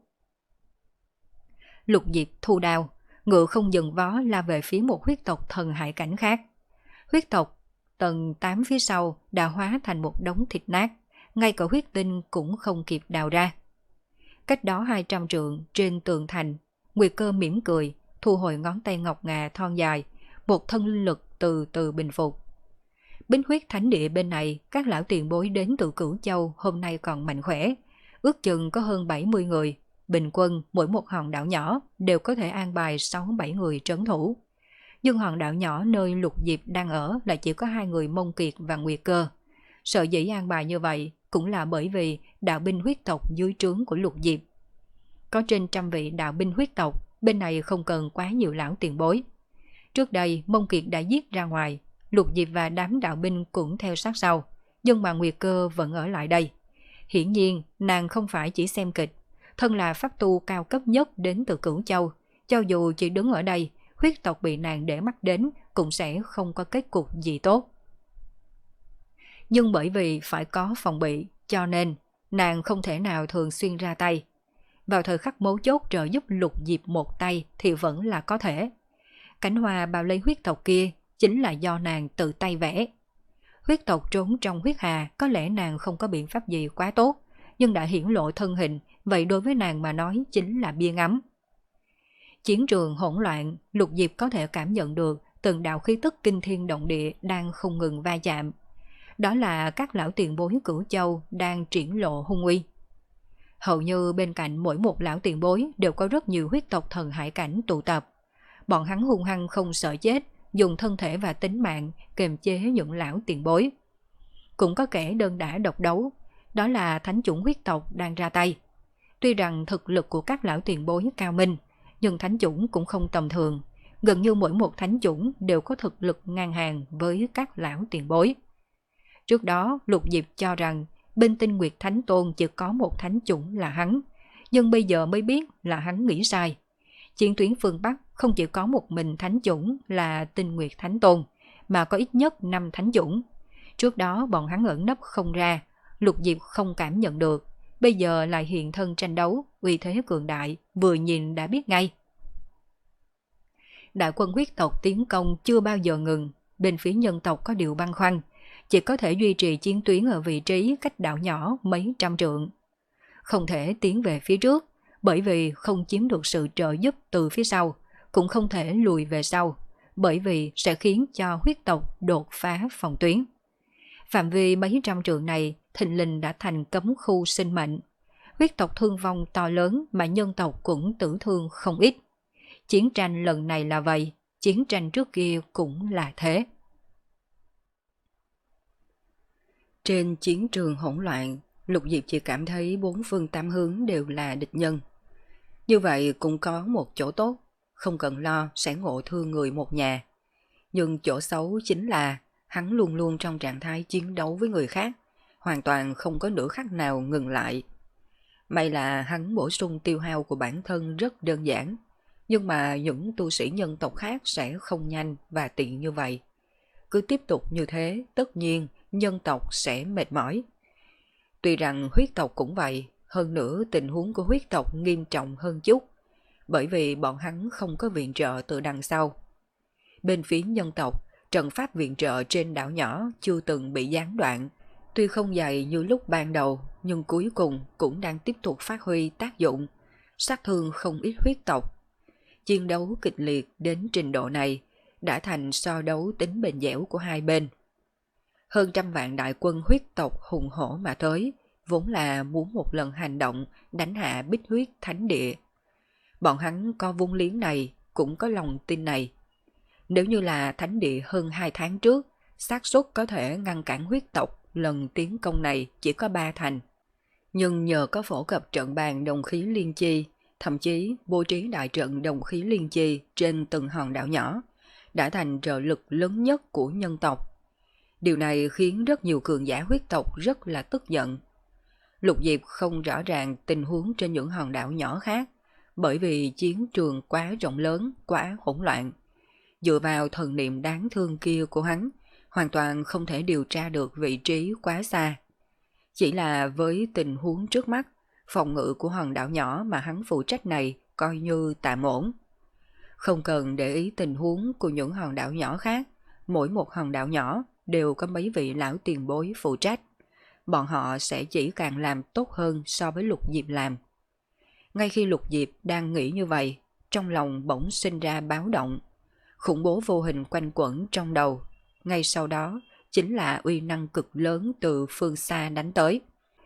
Lục Diệp thu đao, ngựa không dừng vó la về phía một huyết tộc thần hải cảnh khác. Huyết tộc tầng tám phía sau đã hóa thành một đống thịt nát, ngay cả huyết tinh cũng không kịp đào ra. Cách đó hai trăm trượng trên tường thành, Nguyệt Cơ mỉm cười, thu hồi ngón tay ngọc ngà thon dài, một thân linh lực từ từ bình phục. Bính huyết thánh địa bên này, các lão tiền bối đến từ Cửu Châu hôm nay còn mạnh khỏe, ước chừng có hơn bảy mươi người, bình quân mỗi một hòn đảo nhỏ đều có thể an bài sáu bảy người trấn thủ. Nhưng hòn đảo nhỏ nơi Lục Diệp đang ở lại chỉ có hai người Mông Kiệt và Nguyệt Cơ. Sợ dĩ an bài như vậy cũng là bởi vì đạo binh huyết tộc dưới trướng của Lục Diệp. Có trên trăm vị đạo binh huyết tộc, bên này không cần quá nhiều lão tiền bối. Trước đây Mông Kiệt đã giết ra ngoài, Lục Diệp và đám đạo binh cũng theo sát sau, nhưng mà Nguyệt Cơ vẫn ở lại đây. Hiển nhiên nàng không phải chỉ xem kịch, thân là pháp tu cao cấp nhất đến từ Cửu Châu, cho dù chỉ đứng ở đây, huyết tộc bị nàng để mắt đến cũng sẽ không có kết cục gì tốt. Nhưng bởi vì phải có phòng bị, cho nên nàng không thể nào thường xuyên ra tay. Vào thời khắc mấu chốt trợ giúp Lục Diệp một tay thì vẫn là có thể. Cánh hoa bao lấy huyết tộc kia chính là do nàng tự tay vẽ. Huyết tộc trốn trong huyết hà, có lẽ nàng không có biện pháp gì quá tốt, nhưng đã hiển lộ thân hình, vậy đối với nàng mà nói chính là bia ngắm. Chiến trường hỗn loạn, Lục Diệp có thể cảm nhận được từng đạo khí tức kinh thiên động địa đang không ngừng va chạm. Đó là các lão tiền bối Cửu Châu đang triển lộ hung uy. Hầu như bên cạnh mỗi một lão tiền bối đều có rất nhiều huyết tộc thần hải cảnh tụ tập. Bọn hắn hung hăng không sợ chết, dùng thân thể và tính mạng kềm chế những lão tiền bối. Cũng có kẻ đơn đả độc đấu, đó là thánh chủng huyết tộc đang ra tay. Tuy rằng thực lực của các lão tiền bối cao minh, nhưng thánh chủng cũng không tầm thường. Gần như mỗi một thánh chủng đều có thực lực ngang hàng với các lão tiền bối. Trước đó, Lục Diệp cho rằng bên Tinh Nguyệt Thánh Tôn chỉ có một thánh chủng là hắn, nhưng bây giờ mới biết là hắn nghĩ sai. Chiến tuyến phương Bắc không chỉ có một mình thánh chủng là Tinh Nguyệt Thánh Tôn, mà có ít nhất năm thánh chủng. Trước đó bọn hắn ẩn nấp không ra, Lục Diệp không cảm nhận được, bây giờ lại hiện thân tranh đấu, uy thế cường đại, vừa nhìn đã biết ngay. Đại quân huyết tộc tiến công chưa bao giờ ngừng, bên phía nhân tộc có điều băn khoăn, chỉ có thể duy trì chiến tuyến ở vị trí cách đảo nhỏ mấy trăm trượng. Không thể tiến về phía trước, bởi vì không chiếm được sự trợ giúp từ phía sau, cũng không thể lùi về sau, bởi vì sẽ khiến cho huyết tộc đột phá phòng tuyến. Phạm vi mấy trăm trượng này thình lình đã thành cấm khu sinh mệnh. Huyết tộc thương vong to lớn mà nhân tộc cũng tử thương không ít. Chiến tranh lần này là vậy, chiến tranh trước kia cũng là thế. Trên chiến trường hỗn loạn, Lục Diệp chỉ cảm thấy bốn phương tám hướng đều là địch nhân. Như vậy cũng có một chỗ tốt, không cần lo sẽ ngộ thương người một nhà. Nhưng chỗ xấu chính là hắn luôn luôn trong trạng thái chiến đấu với người khác, hoàn toàn không có nửa khắc nào ngừng lại. May là hắn bổ sung tiêu hao của bản thân rất đơn giản, nhưng mà những tu sĩ nhân tộc khác sẽ không nhanh và tiện như vậy. Cứ tiếp tục như thế, tất nhiên nhân tộc sẽ mệt mỏi. Tuy rằng huyết tộc cũng vậy, hơn nữa tình huống của huyết tộc nghiêm trọng hơn chút, bởi vì bọn hắn không có viện trợ từ đằng sau. Bên phía nhân tộc, trận pháp viện trợ trên đảo nhỏ chưa từng bị gián đoạn, tuy không dày như lúc ban đầu, nhưng cuối cùng cũng đang tiếp tục phát huy tác dụng, sát thương không ít huyết tộc. Chiến đấu kịch liệt đến trình độ này đã thành so đấu tính bền dẻo của hai bên. Hơn trăm vạn đại quân huyết tộc hùng hổ mà tới, vốn là muốn một lần hành động đánh hạ Bích Huyết Thánh Địa. Bọn hắn có vốn liếng này, cũng có lòng tin này. Nếu như là Thánh Địa hơn hai tháng trước, xác suất có thể ngăn cản huyết tộc lần tiến công này chỉ có ba thành. Nhưng nhờ có phổ cập trận bàn đồng khí liên chi, thậm chí bố trí đại trận đồng khí liên chi trên từng hòn đảo nhỏ, đã thành trợ lực lớn nhất của nhân tộc. Điều này khiến rất nhiều cường giả huyết tộc rất là tức giận. Lục Diệp không rõ ràng tình huống trên những hòn đảo nhỏ khác, bởi vì chiến trường quá rộng lớn, quá hỗn loạn. Dựa vào thần niệm đáng thương kia của hắn, hoàn toàn không thể điều tra được vị trí quá xa. Chỉ là với tình huống trước mắt, phòng ngự của hòn đảo nhỏ mà hắn phụ trách này coi như tạm ổn. Không cần để ý tình huống của những hòn đảo nhỏ khác, mỗi một hòn đảo nhỏ đều có mấy vị lão tiền bối phụ trách. Bọn họ sẽ chỉ càng làm tốt hơn so với Lục Diệp làm. Ngay khi Lục Diệp đang nghĩ như vậy, trong lòng bỗng sinh ra báo động. Khủng bố vô hình quanh quẩn trong đầu. Ngay sau đó chính là uy năng cực lớn từ phương xa đánh tới.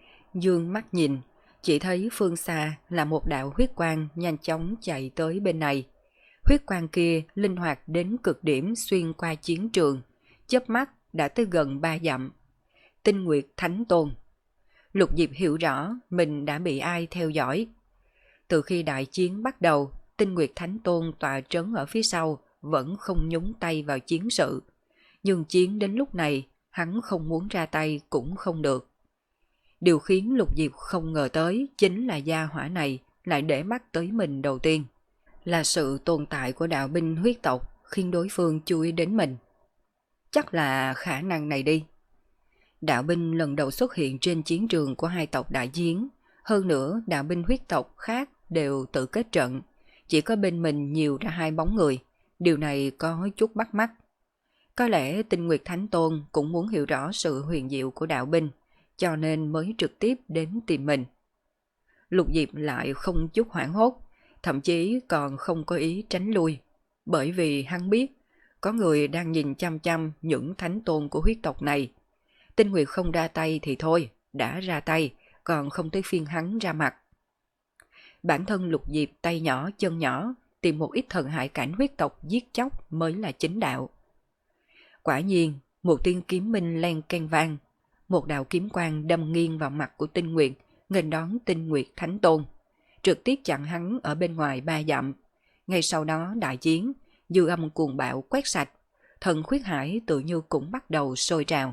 Dương mắt nhìn, chỉ thấy phương xa là một đạo huyết quang nhanh chóng chạy tới bên này. Huyết quang kia linh hoạt đến cực điểm xuyên qua chiến trường, chớp mắt đã tới gần ba dặm. Tinh Nguyệt Thánh Tôn. Lục Diệp hiểu rõ mình đã bị ai theo dõi. Từ khi đại chiến bắt đầu, Tinh Nguyệt Thánh Tôn tọa trấn ở phía sau vẫn không nhúng tay vào chiến sự. Nhưng chiến đến lúc này, hắn không muốn ra tay cũng không được. Điều khiến Lục Diệp không ngờ tới chính là gia hỏa này lại để mắt tới mình đầu tiên. Là sự tồn tại của đạo binh huyết tộc khiến đối phương chú ý đến mình. Chắc là khả năng này đi. Đạo binh lần đầu xuất hiện trên chiến trường của hai tộc đại chiến, hơn nữa đạo binh huyết tộc khác đều tự kết trận, chỉ có bên mình nhiều ra hai bóng người, điều này có chút bắt mắt. Có lẽ Tinh Nguyệt Thánh Tôn cũng muốn hiểu rõ sự huyền diệu của đạo binh, cho nên mới trực tiếp đến tìm mình. Lục Diệp lại không chút hoảng hốt, thậm chí còn không có ý tránh lui, bởi vì hắn biết có người đang nhìn chăm chăm những thánh tôn của huyết tộc này. Tinh Nguyệt không ra tay thì thôi, đã ra tay, còn không tới phiên hắn ra mặt. Bản thân Lục Diệp tay nhỏ chân nhỏ, tìm một ít thần hại cảnh huyết tộc giết chóc mới là chính đạo. Quả nhiên, một tiếng kiếm minh len keng vang, một đạo kiếm quang đâm nghiêng vào mặt của Tinh Nguyệt, nghênh đón Tinh Nguyệt Thánh Tôn, trực tiếp chặn hắn ở bên ngoài ba dặm. Ngay sau đó đại chiến, dư âm cuồng bạo quét sạch, thần khuyết hải tự như cũng bắt đầu sôi trào.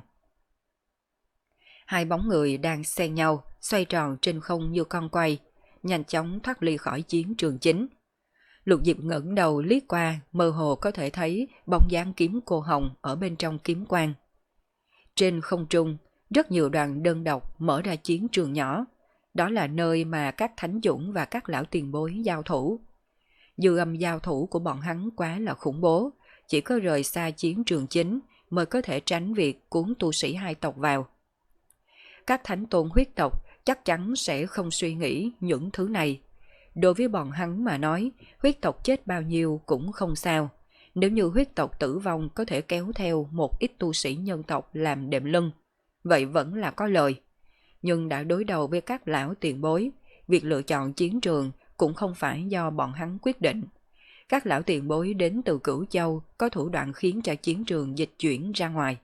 Hai bóng người đang xen nhau, xoay tròn trên không như con quay, nhanh chóng thoát ly khỏi chiến trường chính. Lục Diệp ngẩng đầu liếc qua, mơ hồ có thể thấy bóng dáng kiếm cô hồng ở bên trong kiếm quang. Trên không trung, rất nhiều đoàn đơn độc mở ra chiến trường nhỏ. Đó là nơi mà các thánh dũng và các lão tiền bối giao thủ. Dư âm giao thủ của bọn hắn quá là khủng bố, chỉ có rời xa chiến trường chính mới có thể tránh việc cuốn tu sĩ hai tộc vào. Các thánh tôn huyết tộc chắc chắn sẽ không suy nghĩ những thứ này. Đối với bọn hắn mà nói, huyết tộc chết bao nhiêu cũng không sao. Nếu như huyết tộc tử vong có thể kéo theo một ít tu sĩ nhân tộc làm đệm lưng, vậy vẫn là có lời. Nhưng đã đối đầu với các lão tiền bối, việc lựa chọn chiến trường cũng không phải do bọn hắn quyết định. Các lão tiền bối đến từ Cửu Châu có thủ đoạn khiến cho chiến trường dịch chuyển ra ngoài.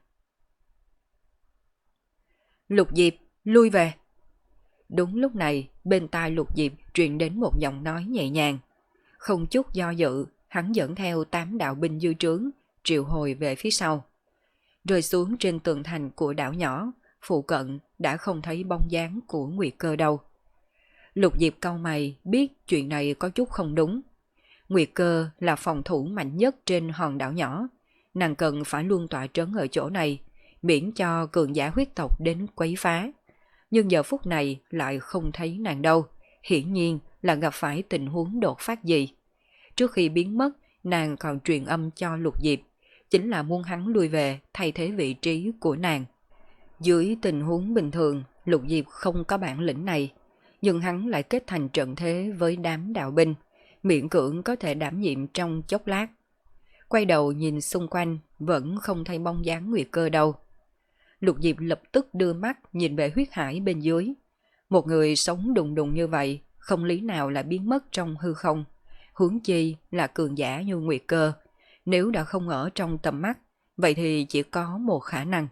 Lục Diệp, lui về. Đúng lúc này, bên tai Lục Diệp truyền đến một giọng nói nhẹ nhàng. Không chút do dự, hắn dẫn theo tám đạo binh dư trướng, triệu hồi về phía sau. Rơi xuống trên tường thành của đảo nhỏ, phụ cận đã không thấy bóng dáng của Nguyệt Cơ đâu. Lục Diệp cau mày biết chuyện này có chút không đúng. Nguyệt Cơ là phòng thủ mạnh nhất trên hòn đảo nhỏ, nàng cần phải luôn tọa trấn ở chỗ này, miễn cho cường giả huyết tộc đến quấy phá. Nhưng giờ phút này lại không thấy nàng đâu, hiển nhiên là gặp phải tình huống đột phát gì. Trước khi biến mất, nàng còn truyền âm cho Lục Diệp, chính là muốn hắn lui về thay thế vị trí của nàng. Dưới tình huống bình thường, Lục Diệp không có bản lĩnh này, nhưng hắn lại kết thành trận thế với đám đạo binh, miễn cưỡng có thể đảm nhiệm trong chốc lát. Quay đầu nhìn xung quanh, vẫn không thấy bóng dáng Nguyệt Cơ đâu. Lục Diệp lập tức đưa mắt nhìn về huyết hải bên dưới. Một người sống đùng đùng như vậy, không lý nào là biến mất trong hư không. Huống chi là cường giả như Nguyệt Cơ, nếu đã không ở trong tầm mắt, vậy thì chỉ có một khả năng.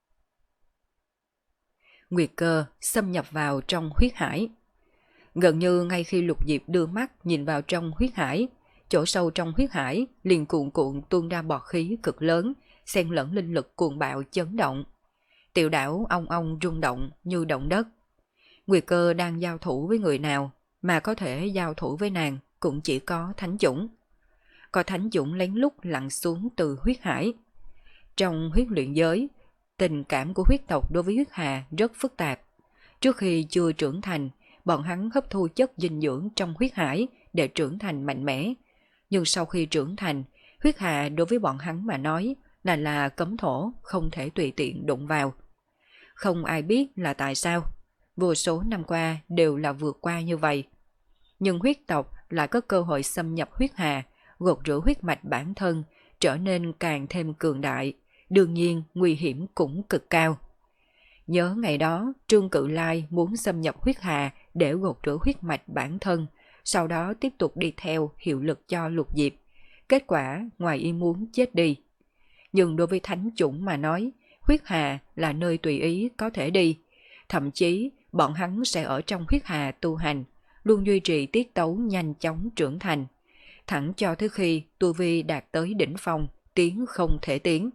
Nguyệt Cơ xâm nhập vào trong huyết hải. Gần như ngay khi Lục Diệp đưa mắt nhìn vào trong huyết hải, chỗ sâu trong huyết hải liền cuộn cuộn tuôn ra bọt khí cực lớn, xen lẫn linh lực cuồng bạo chấn động. Tiểu đảo ong ong rung động như động đất. Nguyệt Cơ đang giao thủ với người nào mà có thể giao thủ với nàng cũng chỉ có thánh chủng. Có thánh chủng lén lút lặn xuống từ huyết hải. Trong huyết luyện giới, tình cảm của huyết tộc đối với huyết hà rất phức tạp. Trước khi chưa trưởng thành, bọn hắn hấp thu chất dinh dưỡng trong huyết hải để trưởng thành mạnh mẽ. Nhưng sau khi trưởng thành, huyết hà đối với bọn hắn mà nói là là cấm thổ, không thể tùy tiện đụng vào. Không ai biết là tại sao, vô số năm qua đều là vượt qua như vậy. Nhưng huyết tộc lại có cơ hội xâm nhập huyết hà, gột rửa huyết mạch bản thân, trở nên càng thêm cường đại, đương nhiên nguy hiểm cũng cực cao. Nhớ ngày đó, Trương Cự Lai muốn xâm nhập huyết hà để gột rửa huyết mạch bản thân, sau đó tiếp tục đi theo hiệu lực cho Lục Diệp. Kết quả ngoài ý muốn chết đi. Nhưng đối với thánh chủng mà nói, huyết hà là nơi tùy ý có thể đi. Thậm chí bọn hắn sẽ ở trong huyết hà tu hành, luôn duy trì tiết tấu nhanh chóng trưởng thành, thẳng cho tới khi tu vi đạt tới đỉnh phong, tiến không thể tiến.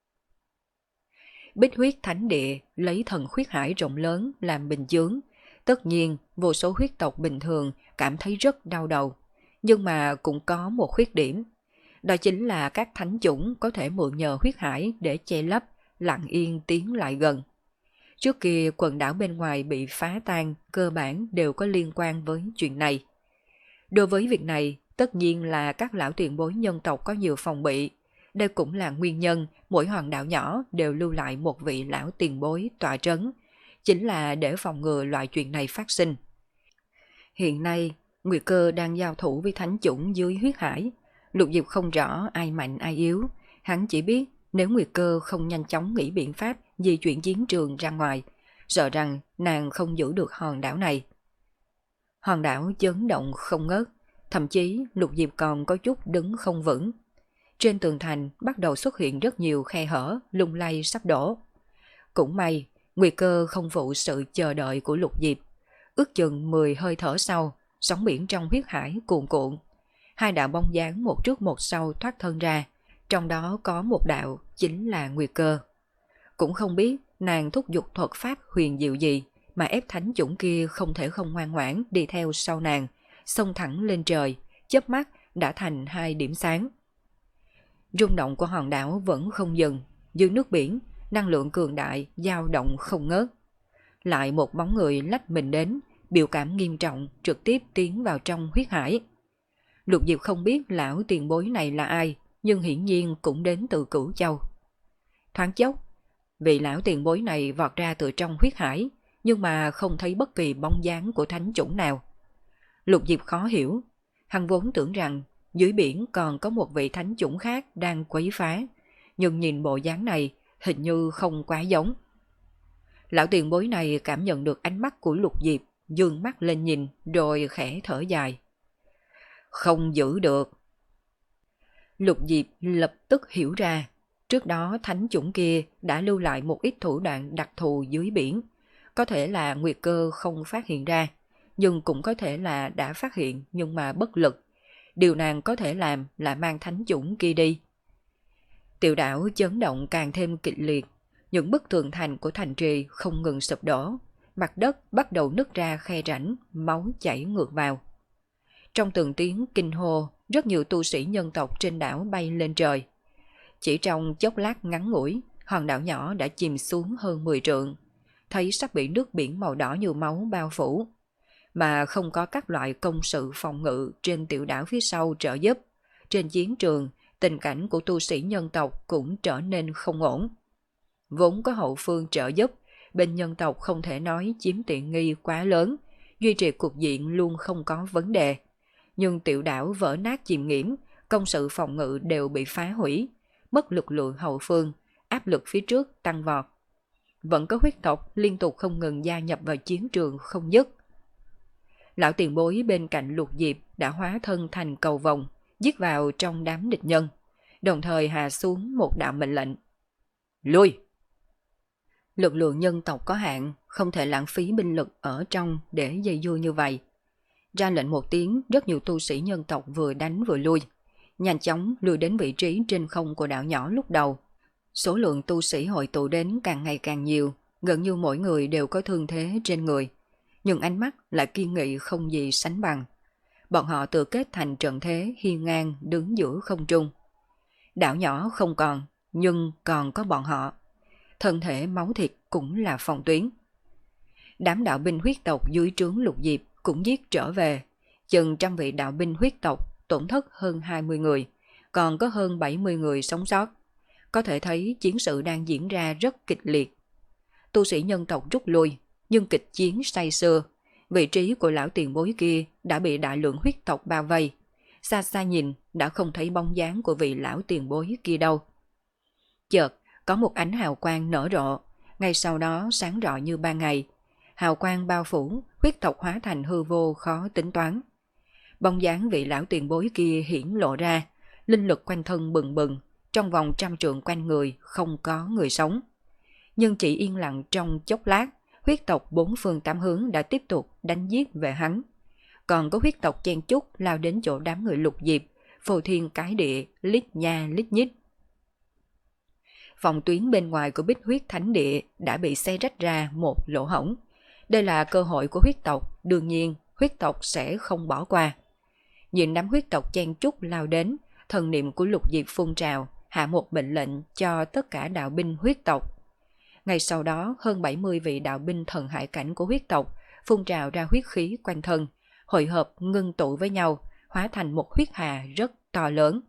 Bích huyết thánh địa lấy thần huyết hải rộng lớn làm bình chướng. Tất nhiên, vô số huyết tộc bình thường cảm thấy rất đau đầu. Nhưng mà cũng có một khuyết điểm. Đó chính là các thánh chủng có thể mượn nhờ huyết hải để che lấp, lặng yên tiến lại gần. Trước kia quần đảo bên ngoài bị phá tan cơ bản đều có liên quan với chuyện này. Đối với việc này, tất nhiên là các lão tiền bối nhân tộc có nhiều phòng bị. Đây cũng là nguyên nhân mỗi hòn đảo nhỏ đều lưu lại một vị lão tiền bối tọa trấn, chính là để phòng ngừa loại chuyện này phát sinh. Hiện nay, Nguyệt Cơ đang giao thủ với thánh chủng dưới huyết hải. Lục Diệp không rõ ai mạnh ai yếu, hắn chỉ biết nếu Nguyệt Cơ không nhanh chóng nghĩ biện pháp di chuyển chiến trường ra ngoài, sợ rằng nàng không giữ được hòn đảo này. Hòn đảo chấn động không ngớt, thậm chí Lục Diệp còn có chút đứng không vững. Trên tường thành bắt đầu xuất hiện rất nhiều khe hở, lung lay sắp đổ. Cũng may, Nguyệt Cơ không phụ sự chờ đợi của Lục Diệp. Ước chừng mười hơi thở sau, sóng biển trong huyết hải cuồn cuộn. Hai đạo bóng dáng một trước một sau thoát thân ra, trong đó có một đạo chính là Nguyệt Cơ. Cũng không biết nàng thúc giục thuật pháp huyền diệu gì mà ép thánh chủng kia không thể không ngoan ngoãn đi theo sau nàng, xông thẳng lên trời, chớp mắt đã thành hai điểm sáng. Rung động của hòn đảo vẫn không dừng, dưới nước biển, năng lượng cường đại dao động không ngớt. Lại một bóng người lách mình đến, biểu cảm nghiêm trọng trực tiếp tiến vào trong huyết hải. Lục Diệp không biết lão tiền bối này là ai, nhưng hiển nhiên cũng đến từ Cửu Châu. Thoáng chốc, vị lão tiền bối này vọt ra từ trong huyết hải, nhưng mà không thấy bất kỳ bóng dáng của thánh chủng nào. Lục Diệp khó hiểu, hắn vốn tưởng rằng dưới biển còn có một vị thánh chủng khác đang quấy phá, nhưng nhìn bộ dáng này hình như không quá giống. Lão tiền bối này cảm nhận được ánh mắt của Lục Diệp, dương mắt lên nhìn rồi khẽ thở dài. Không giữ được. Lục Diệp lập tức hiểu ra, trước đó thánh chủng kia đã lưu lại một ít thủ đoạn đặc thù dưới biển. Có thể là Nguyệt Cơ không phát hiện ra, nhưng cũng có thể là đã phát hiện nhưng mà bất lực. Điều nàng có thể làm là mang thánh chủng kia đi. Tiểu đảo chấn động càng thêm kịch liệt, những bức tường thành của thành trì không ngừng sụp đổ, mặt đất bắt đầu nứt ra khe rãnh, máu chảy ngược vào. Trong từng tiếng kinh hô, rất nhiều tu sĩ nhân tộc trên đảo bay lên trời. Chỉ trong chốc lát ngắn ngủi, hòn đảo nhỏ đã chìm xuống hơn mười trượng, thấy sắp bị nước biển màu đỏ như máu bao phủ. Mà không có các loại công sự phòng ngự trên tiểu đảo phía sau trợ giúp. Trên chiến trường, tình cảnh của tu sĩ nhân tộc cũng trở nên không ổn. Vốn có hậu phương trợ giúp, bên nhân tộc không thể nói chiếm tiện nghi quá lớn, duy trì cục diện luôn không có vấn đề. Nhưng tiểu đảo vỡ nát chìm nghiễm, công sự phòng ngự đều bị phá hủy, mất lực lượng hậu phương, áp lực phía trước tăng vọt. Vẫn có huyết tộc liên tục không ngừng gia nhập vào chiến trường không dứt. Lão tiền bối bên cạnh Lục Diệp đã hóa thân thành cầu vồng, giết vào trong đám địch nhân, đồng thời hạ xuống một đạo mệnh lệnh. Lui! Lực lượng nhân tộc có hạn, không thể lãng phí binh lực ở trong để dây dưa như vậy. Ra lệnh một tiếng, rất nhiều tu sĩ nhân tộc vừa đánh vừa lui, nhanh chóng lui đến vị trí trên không của đảo nhỏ lúc đầu. Số lượng tu sĩ hội tụ đến càng ngày càng nhiều, gần như mỗi người đều có thương thế trên người. Nhưng ánh mắt lại kiên nghị không gì sánh bằng. Bọn họ tự kết thành trận thế hiên ngang đứng giữa không trung. Đảo nhỏ không còn, nhưng còn có bọn họ. Thân thể máu thịt cũng là phòng tuyến. Đám đạo binh huyết tộc dưới trướng Lục Diệp cũng giết trở về. Chừng trăm vị đạo binh huyết tộc tổn thất hơn hai mươi người, còn có hơn bảy mươi người sống sót. Có thể thấy chiến sự đang diễn ra rất kịch liệt. Tu sĩ nhân tộc rút lui, nhưng kịch chiến say sưa. Vị trí của lão tiền bối kia đã bị đại lượng huyết tộc bao vây. Xa xa nhìn đã không thấy bóng dáng của vị lão tiền bối kia đâu. Chợt có một ánh hào quang nở rộ, ngay sau đó sáng rọi như ban ngày. Hào quang bao phủ, huyết tộc hóa thành hư vô khó tính toán. Bóng dáng vị lão tiền bối kia hiển lộ ra, linh lực quanh thân bừng bừng, trong vòng trăm trượng quanh người không có người sống. Nhưng chỉ yên lặng trong chốc lát, huyết tộc bốn phương tám hướng đã tiếp tục đánh giết về hắn. Còn có huyết tộc chen chúc lao đến chỗ đám người Lục Diệp, phô thiên cái địa, lít nha lít nhít. Phòng tuyến bên ngoài của Bích Huyết Thánh Địa đã bị xé rách ra một lỗ hổng. Đây là cơ hội của huyết tộc, đương nhiên huyết tộc sẽ không bỏ qua. Nhìn đám huyết tộc chen chúc lao đến, thần niệm của Lục Diệp phun trào, hạ một mệnh lệnh cho tất cả đạo binh huyết tộc. Ngay sau đó, hơn bảy mươi vị đạo binh thần hải cảnh của huyết tộc phun trào ra huyết khí quanh thân, hội hợp ngưng tụ với nhau, hóa thành một huyết hà rất to lớn.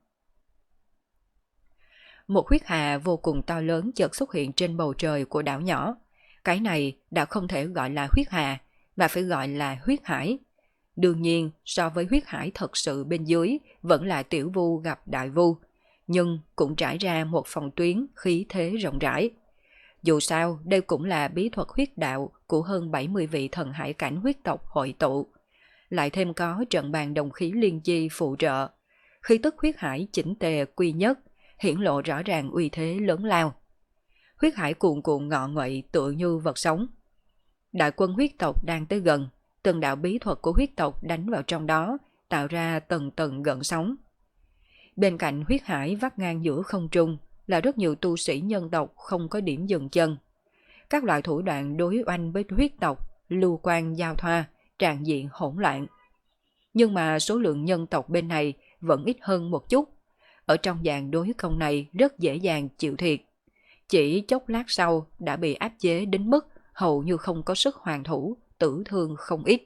Một huyết hà vô cùng to lớn chợt xuất hiện trên bầu trời của đảo nhỏ. Cái này đã không thể gọi là huyết hà, mà phải gọi là huyết hải. Đương nhiên, so với huyết hải thật sự bên dưới, vẫn là tiểu vu gặp đại vu, nhưng cũng trải ra một phòng tuyến khí thế rộng rãi. Dù sao, đây cũng là bí thuật huyết đạo của hơn bảy mươi vị thần hải cảnh huyết tộc hội tụ. Lại thêm có trận bàn đồng khí liên chi phụ trợ. Khí tức huyết hải chỉnh tề quy nhất, hiển lộ rõ ràng uy thế lớn lao. Huyết hải cuồn cuộn ngọ nguậy tựa như vật sống. Đại quân huyết tộc đang tới gần, từng đạo bí thuật của huyết tộc đánh vào trong đó, tạo ra tầng tầng gợn sóng. Bên cạnh huyết hải vắt ngang giữa không trung là rất nhiều tu sĩ nhân tộc không có điểm dừng chân. Các loại thủ đoạn đối oanh với huyết tộc, lưu quan giao thoa, tràn diện hỗn loạn. Nhưng mà số lượng nhân tộc bên này vẫn ít hơn một chút. Ở trong dạng đối công này rất dễ dàng chịu thiệt. Chỉ chốc lát sau đã bị áp chế đến mức hầu như không có sức hoàn thủ, tử thương không ít.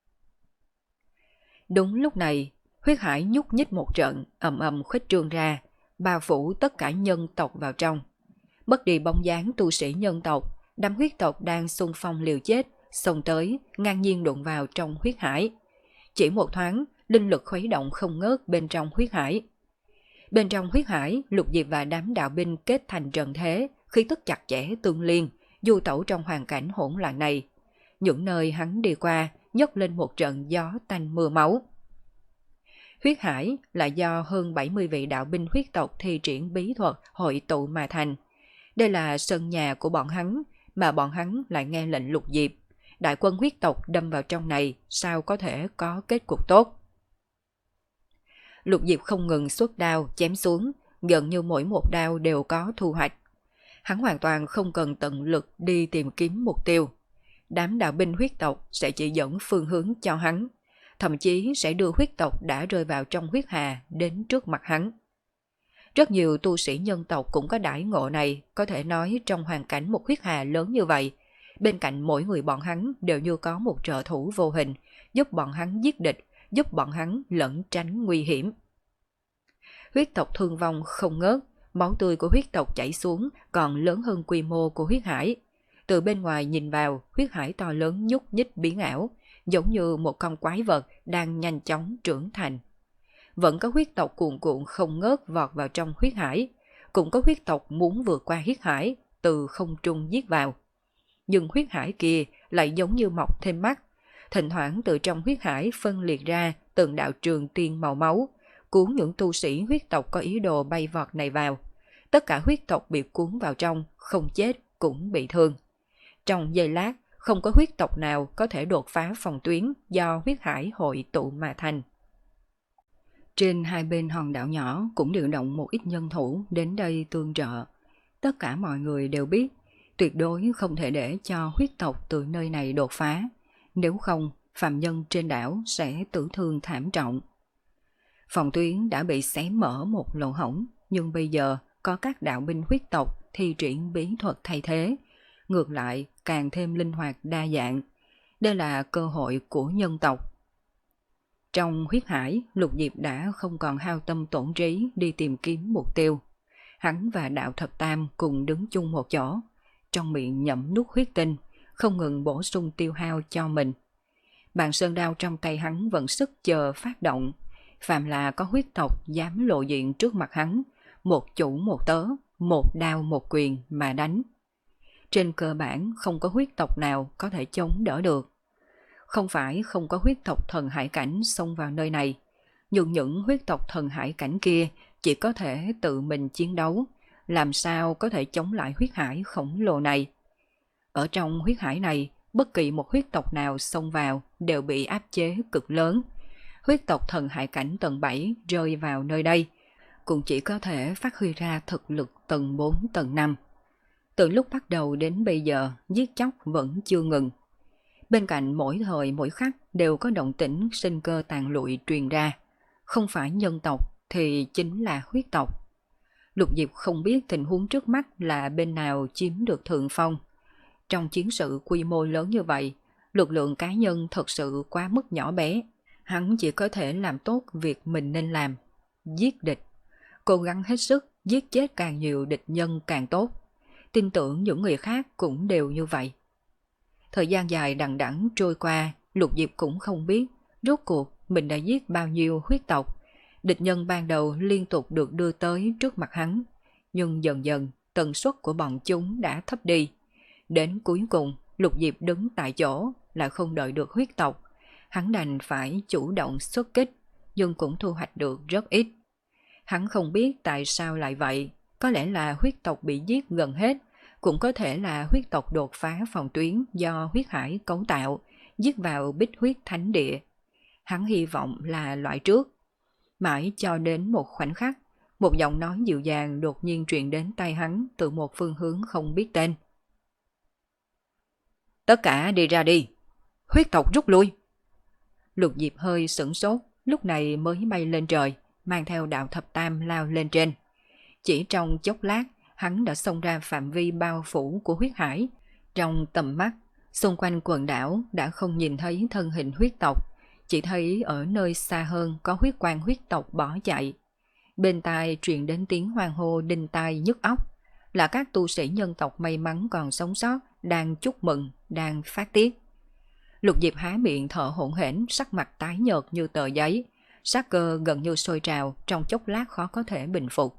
Đúng lúc này, huyết hải nhúc nhích một trận, ầm ầm khuếch trương ra, bao phủ tất cả nhân tộc vào trong. Mất đi bóng dáng tu sĩ nhân tộc, đám huyết tộc đang xung phong liều chết, xông tới, ngang nhiên đụng vào trong huyết hải. Chỉ một thoáng, linh lực khuấy động không ngớt bên trong huyết hải. Bên trong huyết hải, Lục Diệp và đám đạo binh kết thành trận thế, khí tức chặt chẽ tương liên, du tẩu trong hoàn cảnh hỗn loạn này. Những nơi hắn đi qua, nhấc lên một trận gió tanh mưa máu. Huyết hải là do hơn bảy mươi vị đạo binh huyết tộc thi triển bí thuật hội tụ mà thành. Đây là sân nhà của bọn hắn, mà bọn hắn lại nghe lệnh Lục Diệp. Đại quân huyết tộc đâm vào trong này, sao có thể có kết cục tốt? Lục Diệp không ngừng xuất đao chém xuống, gần như mỗi một đao đều có thu hoạch. Hắn hoàn toàn không cần tận lực đi tìm kiếm mục tiêu. Đám đạo binh huyết tộc sẽ chỉ dẫn phương hướng cho hắn, thậm chí sẽ đưa huyết tộc đã rơi vào trong huyết hà đến trước mặt hắn. Rất nhiều tu sĩ nhân tộc cũng có đãi ngộ này, có thể nói trong hoàn cảnh một huyết hà lớn như vậy, bên cạnh mỗi người bọn hắn đều như có một trợ thủ vô hình, giúp bọn hắn giết địch, giúp bọn hắn lẩn tránh nguy hiểm. Huyết tộc thương vong không ngớt, máu tươi của huyết tộc chảy xuống còn lớn hơn quy mô của huyết hải. Từ bên ngoài nhìn vào, huyết hải to lớn nhúc nhích biến ảo, giống như một con quái vật đang nhanh chóng trưởng thành. Vẫn có huyết tộc cuồn cuộn không ngớt vọt vào trong huyết hải, cũng có huyết tộc muốn vượt qua huyết hải, từ không trung giết vào. Nhưng huyết hải kia lại giống như mọc thêm mắt, thỉnh thoảng từ trong huyết hải phân liệt ra từng đạo trường tiên màu máu, cuốn những tu sĩ huyết tộc có ý đồ bay vọt này vào. Tất cả huyết tộc bị cuốn vào trong, không chết cũng bị thương. Trong giây lát, không có huyết tộc nào có thể đột phá phòng tuyến do huyết hải hội tụ mà thành. Trên hai bên hòn đảo nhỏ cũng điều động một ít nhân thủ đến đây tương trợ. Tất cả mọi người đều biết, tuyệt đối không thể để cho huyết tộc từ nơi này đột phá. Nếu không, phạm nhân trên đảo sẽ tử thương thảm trọng. Phòng tuyến đã bị xé mở một lỗ hổng, nhưng bây giờ có các đạo binh huyết tộc thi triển bí thuật thay thế. Ngược lại, càng thêm linh hoạt đa dạng. Đây là cơ hội của nhân tộc. Trong huyết hải, Lục Diệp đã không còn hao tâm tổn trí đi tìm kiếm mục tiêu. Hắn và đạo thập tam cùng đứng chung một chỗ, trong miệng nhẩm nuốt huyết tinh, không ngừng bổ sung tiêu hao cho mình. Bàn sơn đao trong tay hắn vẫn sức chờ phát động. Phạm là có huyết tộc dám lộ diện trước mặt hắn, một chủ một tớ, một đao một quyền mà đánh. Trên cơ bản không có huyết tộc nào có thể chống đỡ được. Không phải không có huyết tộc thần hải cảnh xông vào nơi này, nhưng những huyết tộc thần hải cảnh kia chỉ có thể tự mình chiến đấu, làm sao có thể chống lại huyết hải khổng lồ này. Ở trong huyết hải này, bất kỳ một huyết tộc nào xông vào đều bị áp chế cực lớn. Huyết tộc thần hải cảnh tầng bảy rơi vào nơi đây, cũng chỉ có thể phát huy ra thực lực tầng bốn tầng năm. Từ lúc bắt đầu đến bây giờ, giết chóc vẫn chưa ngừng. Bên cạnh mỗi thời mỗi khắc đều có động tĩnh sinh cơ tàn lụi truyền ra. Không phải nhân tộc thì chính là huyết tộc. Lục Diệp không biết tình huống trước mắt là bên nào chiếm được thượng phong. Trong chiến sự quy mô lớn như vậy, lực lượng cá nhân thật sự quá mức nhỏ bé. Hắn chỉ có thể làm tốt việc mình nên làm. Giết địch. Cố gắng hết sức, giết chết càng nhiều địch nhân càng tốt. Tin tưởng những người khác cũng đều như vậy. Thời gian dài đằng đẵng trôi qua, Lục Diệp cũng không biết rốt cuộc mình đã giết bao nhiêu huyết tộc. Địch nhân ban đầu liên tục được đưa tới trước mặt hắn, nhưng dần dần tần suất của bọn chúng đã thấp đi. Đến cuối cùng, Lục Diệp đứng tại chỗ lại không đợi được huyết tộc. Hắn đành phải chủ động xuất kích, nhưng cũng thu hoạch được rất ít. Hắn không biết tại sao lại vậy, có lẽ là huyết tộc bị giết gần hết, cũng có thể là huyết tộc đột phá phòng tuyến do huyết hải cấu tạo, giết vào bích huyết thánh địa. Hắn hy vọng là loại trước. Mãi cho đến một khoảnh khắc, một giọng nói dịu dàng đột nhiên truyền đến tai hắn từ một phương hướng không biết tên. Tất cả đi ra đi, huyết tộc rút lui. Lục Diệp hơi sửng sốt, lúc này mới bay lên trời, mang theo đạo thập tam lao lên trên. Chỉ trong chốc lát, hắn đã xông ra phạm vi bao phủ của huyết hải. Trong tầm mắt, xung quanh quần đảo đã không nhìn thấy thân hình huyết tộc, chỉ thấy ở nơi xa hơn có huyết quang huyết tộc bỏ chạy. Bên tai truyền đến tiếng hoang hô đinh tai nhức óc, là các tu sĩ nhân tộc may mắn còn sống sót đang chúc mừng, đang phát tiết. Lục Diệp há miệng thở hổn hển, sắc mặt tái nhợt như tờ giấy, sát cơ gần như sôi trào, trong chốc lát khó có thể bình phục.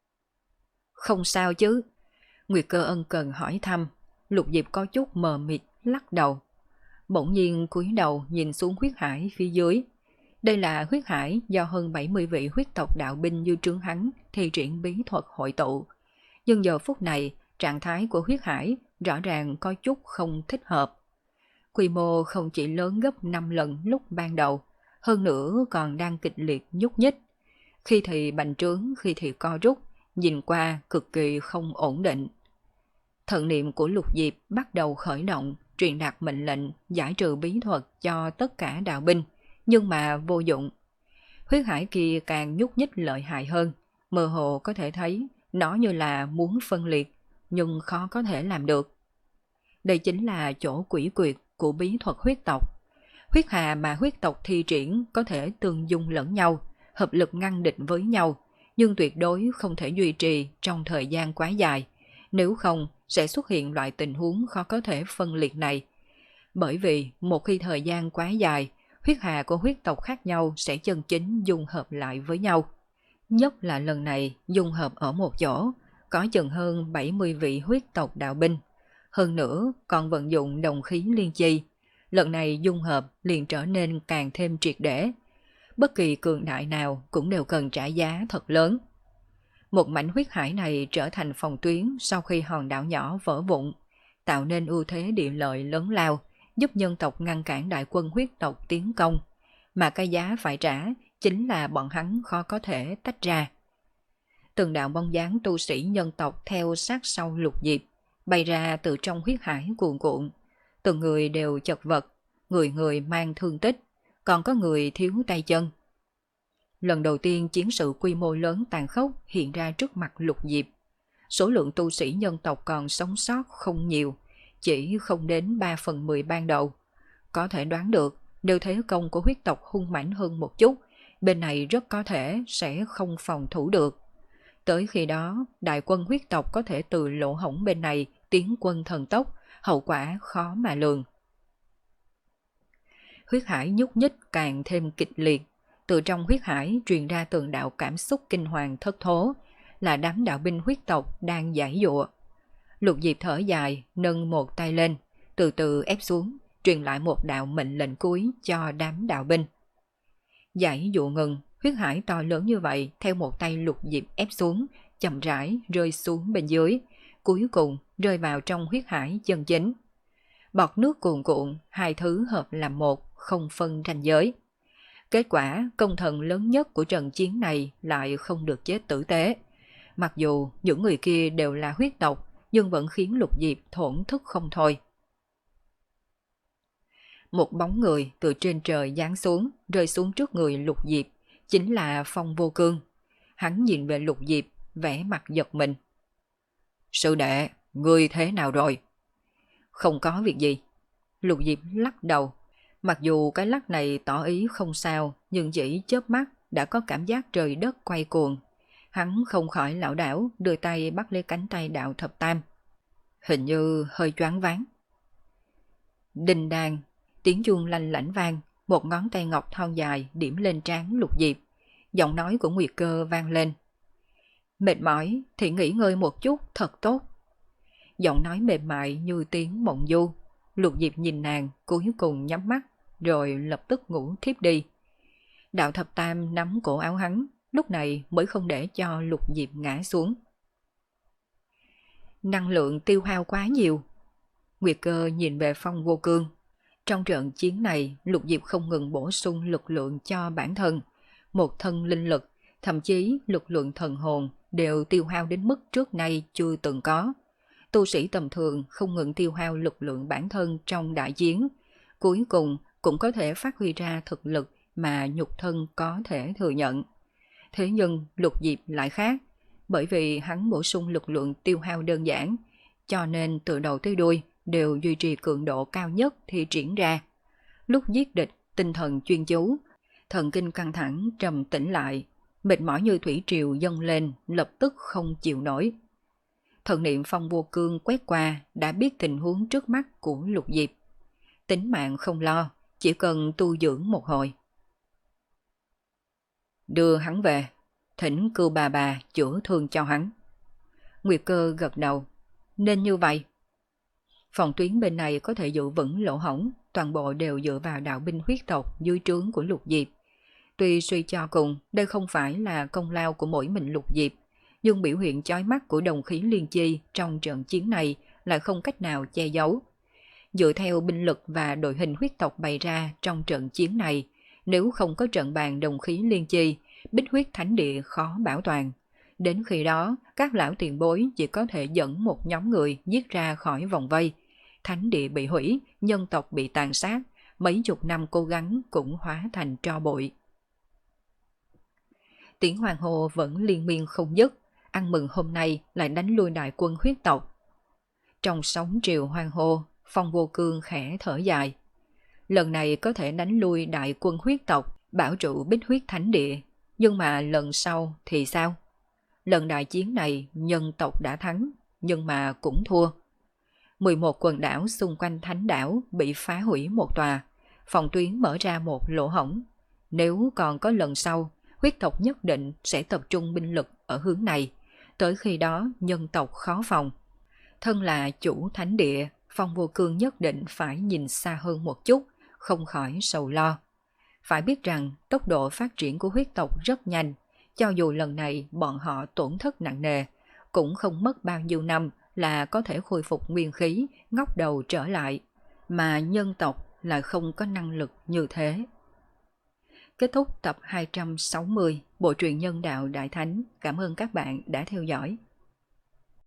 Không sao chứ? Nguyệt Cơ ân cần hỏi thăm. Lục Diệp có chút mờ mịt lắc đầu. Bỗng nhiên cúi đầu nhìn xuống huyết hải phía dưới. Đây là huyết hải do hơn bảy mươi vị huyết tộc đạo binh như trướng hắn thi triển bí thuật hội tụ. Nhưng giờ phút này, trạng thái của huyết hải rõ ràng có chút không thích hợp. Quy mô không chỉ lớn gấp năm lần lúc ban đầu, hơn nữa còn đang kịch liệt nhúc nhích. Khi thì bành trướng, khi thì co rút, nhìn qua cực kỳ không ổn định. Thần niệm của Lục Diệp bắt đầu khởi động, truyền đạt mệnh lệnh giải trừ bí thuật cho tất cả đạo binh, nhưng mà vô dụng. Huyết hải kia càng nhúc nhích lợi hại hơn, mơ hồ có thể thấy nó như là muốn phân liệt, nhưng khó có thể làm được. Đây chính là chỗ quỷ quyệt của bí thuật huyết tộc. Huyết hà mà huyết tộc thi triển có thể tương dung lẫn nhau, hợp lực ngăn địch với nhau, nhưng tuyệt đối không thể duy trì trong thời gian quá dài, nếu không sẽ xuất hiện loại tình huống khó có thể phân liệt này. Bởi vì một khi thời gian quá dài, huyết hà của huyết tộc khác nhau sẽ chân chính dung hợp lại với nhau. Nhất là lần này dung hợp ở một chỗ, có chừng hơn bảy mươi vị huyết tộc đạo binh. Hơn nữa còn vận dụng đồng khí liên chi. Lần này dung hợp liền trở nên càng thêm triệt để. Bất kỳ cường đại nào cũng đều cần trả giá thật lớn. Một mảnh huyết hải này trở thành phòng tuyến sau khi hòn đảo nhỏ vỡ vụn, tạo nên ưu thế địa lợi lớn lao, giúp nhân tộc ngăn cản đại quân huyết tộc tiến công. Mà cái giá phải trả chính là bọn hắn khó có thể tách ra. Từng đạo bóng dáng tu sĩ nhân tộc theo sát sau Lục Diệp, bay ra từ trong huyết hải cuồn cuộn. Từng người đều chật vật, người người mang thương tích, còn có người thiếu tay chân. Lần đầu tiên chiến sự quy mô lớn tàn khốc hiện ra trước mặt Lục Diệp. Số lượng tu sĩ nhân tộc còn sống sót không nhiều, chỉ không đến ba phần mười ban đầu. Có thể đoán được, nếu thế công của huyết tộc hung mãnh hơn một chút, bên này rất có thể sẽ không phòng thủ được. Tới khi đó, đại quân huyết tộc có thể từ lỗ hổng bên này tiến quân thần tốc, hậu quả khó mà lường. Huyết hải nhúc nhích càng thêm kịch liệt. Từ trong huyết hải truyền ra từng đạo cảm xúc kinh hoàng thất thố, là đám đạo binh huyết tộc đang giãy giụa. Lục Diệp thở dài, nâng một tay lên, từ từ ép xuống, truyền lại một đạo mệnh lệnh cuối cho đám đạo binh. Giãy dụa ngừng, huyết hải to lớn như vậy theo một tay Lục Diệp ép xuống, chậm rãi rơi xuống bên dưới, cuối cùng rơi vào trong huyết hải chân chính. Bọt nước cuồn cuộn, hai thứ hợp làm một, không phân ranh giới. Kết quả, công thần lớn nhất của trận chiến này lại không được chết tử tế. Mặc dù những người kia đều là huyết tộc, nhưng vẫn khiến Lục Diệp thổn thức không thôi. Một bóng người từ trên trời giáng xuống, rơi xuống trước người Lục Diệp, chính là Phong Vô Cương. Hắn nhìn về Lục Diệp, vẻ mặt giật mình. Sư đệ, ngươi thế nào rồi? Không có việc gì. Lục Diệp lắc đầu. Mặc dù cái lắc này tỏ ý không sao, nhưng chỉ chớp mắt đã có cảm giác trời đất quay cuồng. Hắn không khỏi lảo đảo, đưa tay bắt lấy cánh tay Đạo Thập Tam. Hình như hơi choáng váng. Đinh đàn, tiếng chuông lanh lảnh vang, một ngón tay ngọc thon dài điểm lên trán Lục Diệp. Giọng nói của Nguyệt Cơ vang lên. Mệt mỏi thì nghỉ ngơi một chút thật tốt. Giọng nói mềm mại như tiếng mộng du. Lục Diệp nhìn nàng, cuối cùng nhắm mắt, rồi lập tức ngủ thiếp đi. Đạo Thập Tam nắm cổ áo hắn, lúc này mới không để cho Lục Diệp ngã xuống. Năng lượng tiêu hao quá nhiều. Nguyệt Cơ nhìn về Phong Vô Cương. Trong trận chiến này, Lục Diệp không ngừng bổ sung lực lượng cho bản thân. Một thân linh lực, thậm chí lực lượng thần hồn đều tiêu hao đến mức trước nay chưa từng có. Tu sĩ tầm thường không ngừng tiêu hao lực lượng bản thân trong đại chiến, cuối cùng cũng có thể phát huy ra thực lực mà nhục thân có thể thừa nhận. Thế nhưng Lục Diệp lại khác, bởi vì hắn bổ sung lực lượng tiêu hao đơn giản, cho nên từ đầu tới đuôi đều duy trì cường độ cao nhất thi triển ra. Lúc giết địch, tinh thần chuyên chú, thần kinh căng thẳng trầm tĩnh lại, mệt mỏi như thủy triều dâng lên, lập tức không chịu nổi. Thần niệm Phong Vô Cương quét qua đã biết tình huống trước mắt của Lục Diệp. Tính mạng không lo, chỉ cần tu dưỡng một hồi. Đưa hắn về, thỉnh cưu bà bà chữa thương cho hắn. Nguyệt Cơ gật đầu. Nên như vậy. Phòng tuyến bên này có thể giữ vững lỗ hổng, toàn bộ đều dựa vào đạo binh huyết tộc dưới trướng của Lục Diệp. Tuy suy cho cùng, đây không phải là công lao của mỗi mình Lục Diệp, nhưng biểu hiện chói mắt của đồng khí liên chi trong trận chiến này lại không cách nào che giấu. Dựa theo binh lực và đội hình huyết tộc bày ra trong trận chiến này, nếu không có trận bàn đồng khí liên chi, Bích Huyết Thánh Địa khó bảo toàn. Đến khi đó, các lão tiền bối chỉ có thể dẫn một nhóm người giết ra khỏi vòng vây. Thánh địa bị hủy, nhân tộc bị tàn sát, mấy chục năm cố gắng cũng hóa thành tro bụi. Tiếng hoàng hô vẫn liên miên không dứt, ăn mừng hôm nay lại đánh lui đại quân huyết tộc. Trong sóng triều hoang hô, Phong Vô Cương khẽ thở dài. Lần này có thể đánh lui đại quân huyết tộc, bảo trụ Bích Huyết Thánh Địa, nhưng mà lần sau thì sao? Lần đại chiến này nhân tộc đã thắng, nhưng mà cũng thua. mười một quần đảo xung quanh thánh đảo bị phá hủy một tòa, phòng tuyến mở ra một lỗ hổng. Nếu còn có lần sau, huyết tộc nhất định sẽ tập trung binh lực ở hướng này, tới khi đó nhân tộc khó phòng. Thân là chủ thánh địa, Phong Vô Cương nhất định phải nhìn xa hơn một chút, không khỏi sầu lo. Phải biết rằng tốc độ phát triển của huyết tộc rất nhanh, cho dù lần này bọn họ tổn thất nặng nề, cũng không mất bao nhiêu năm là có thể khôi phục nguyên khí, ngóc đầu trở lại, mà nhân tộc lại không có năng lực như thế. Kết thúc tập hai trăm sáu mươi Bộ truyện Nhân Đạo Đại Thánh. Cảm ơn các bạn đã theo dõi.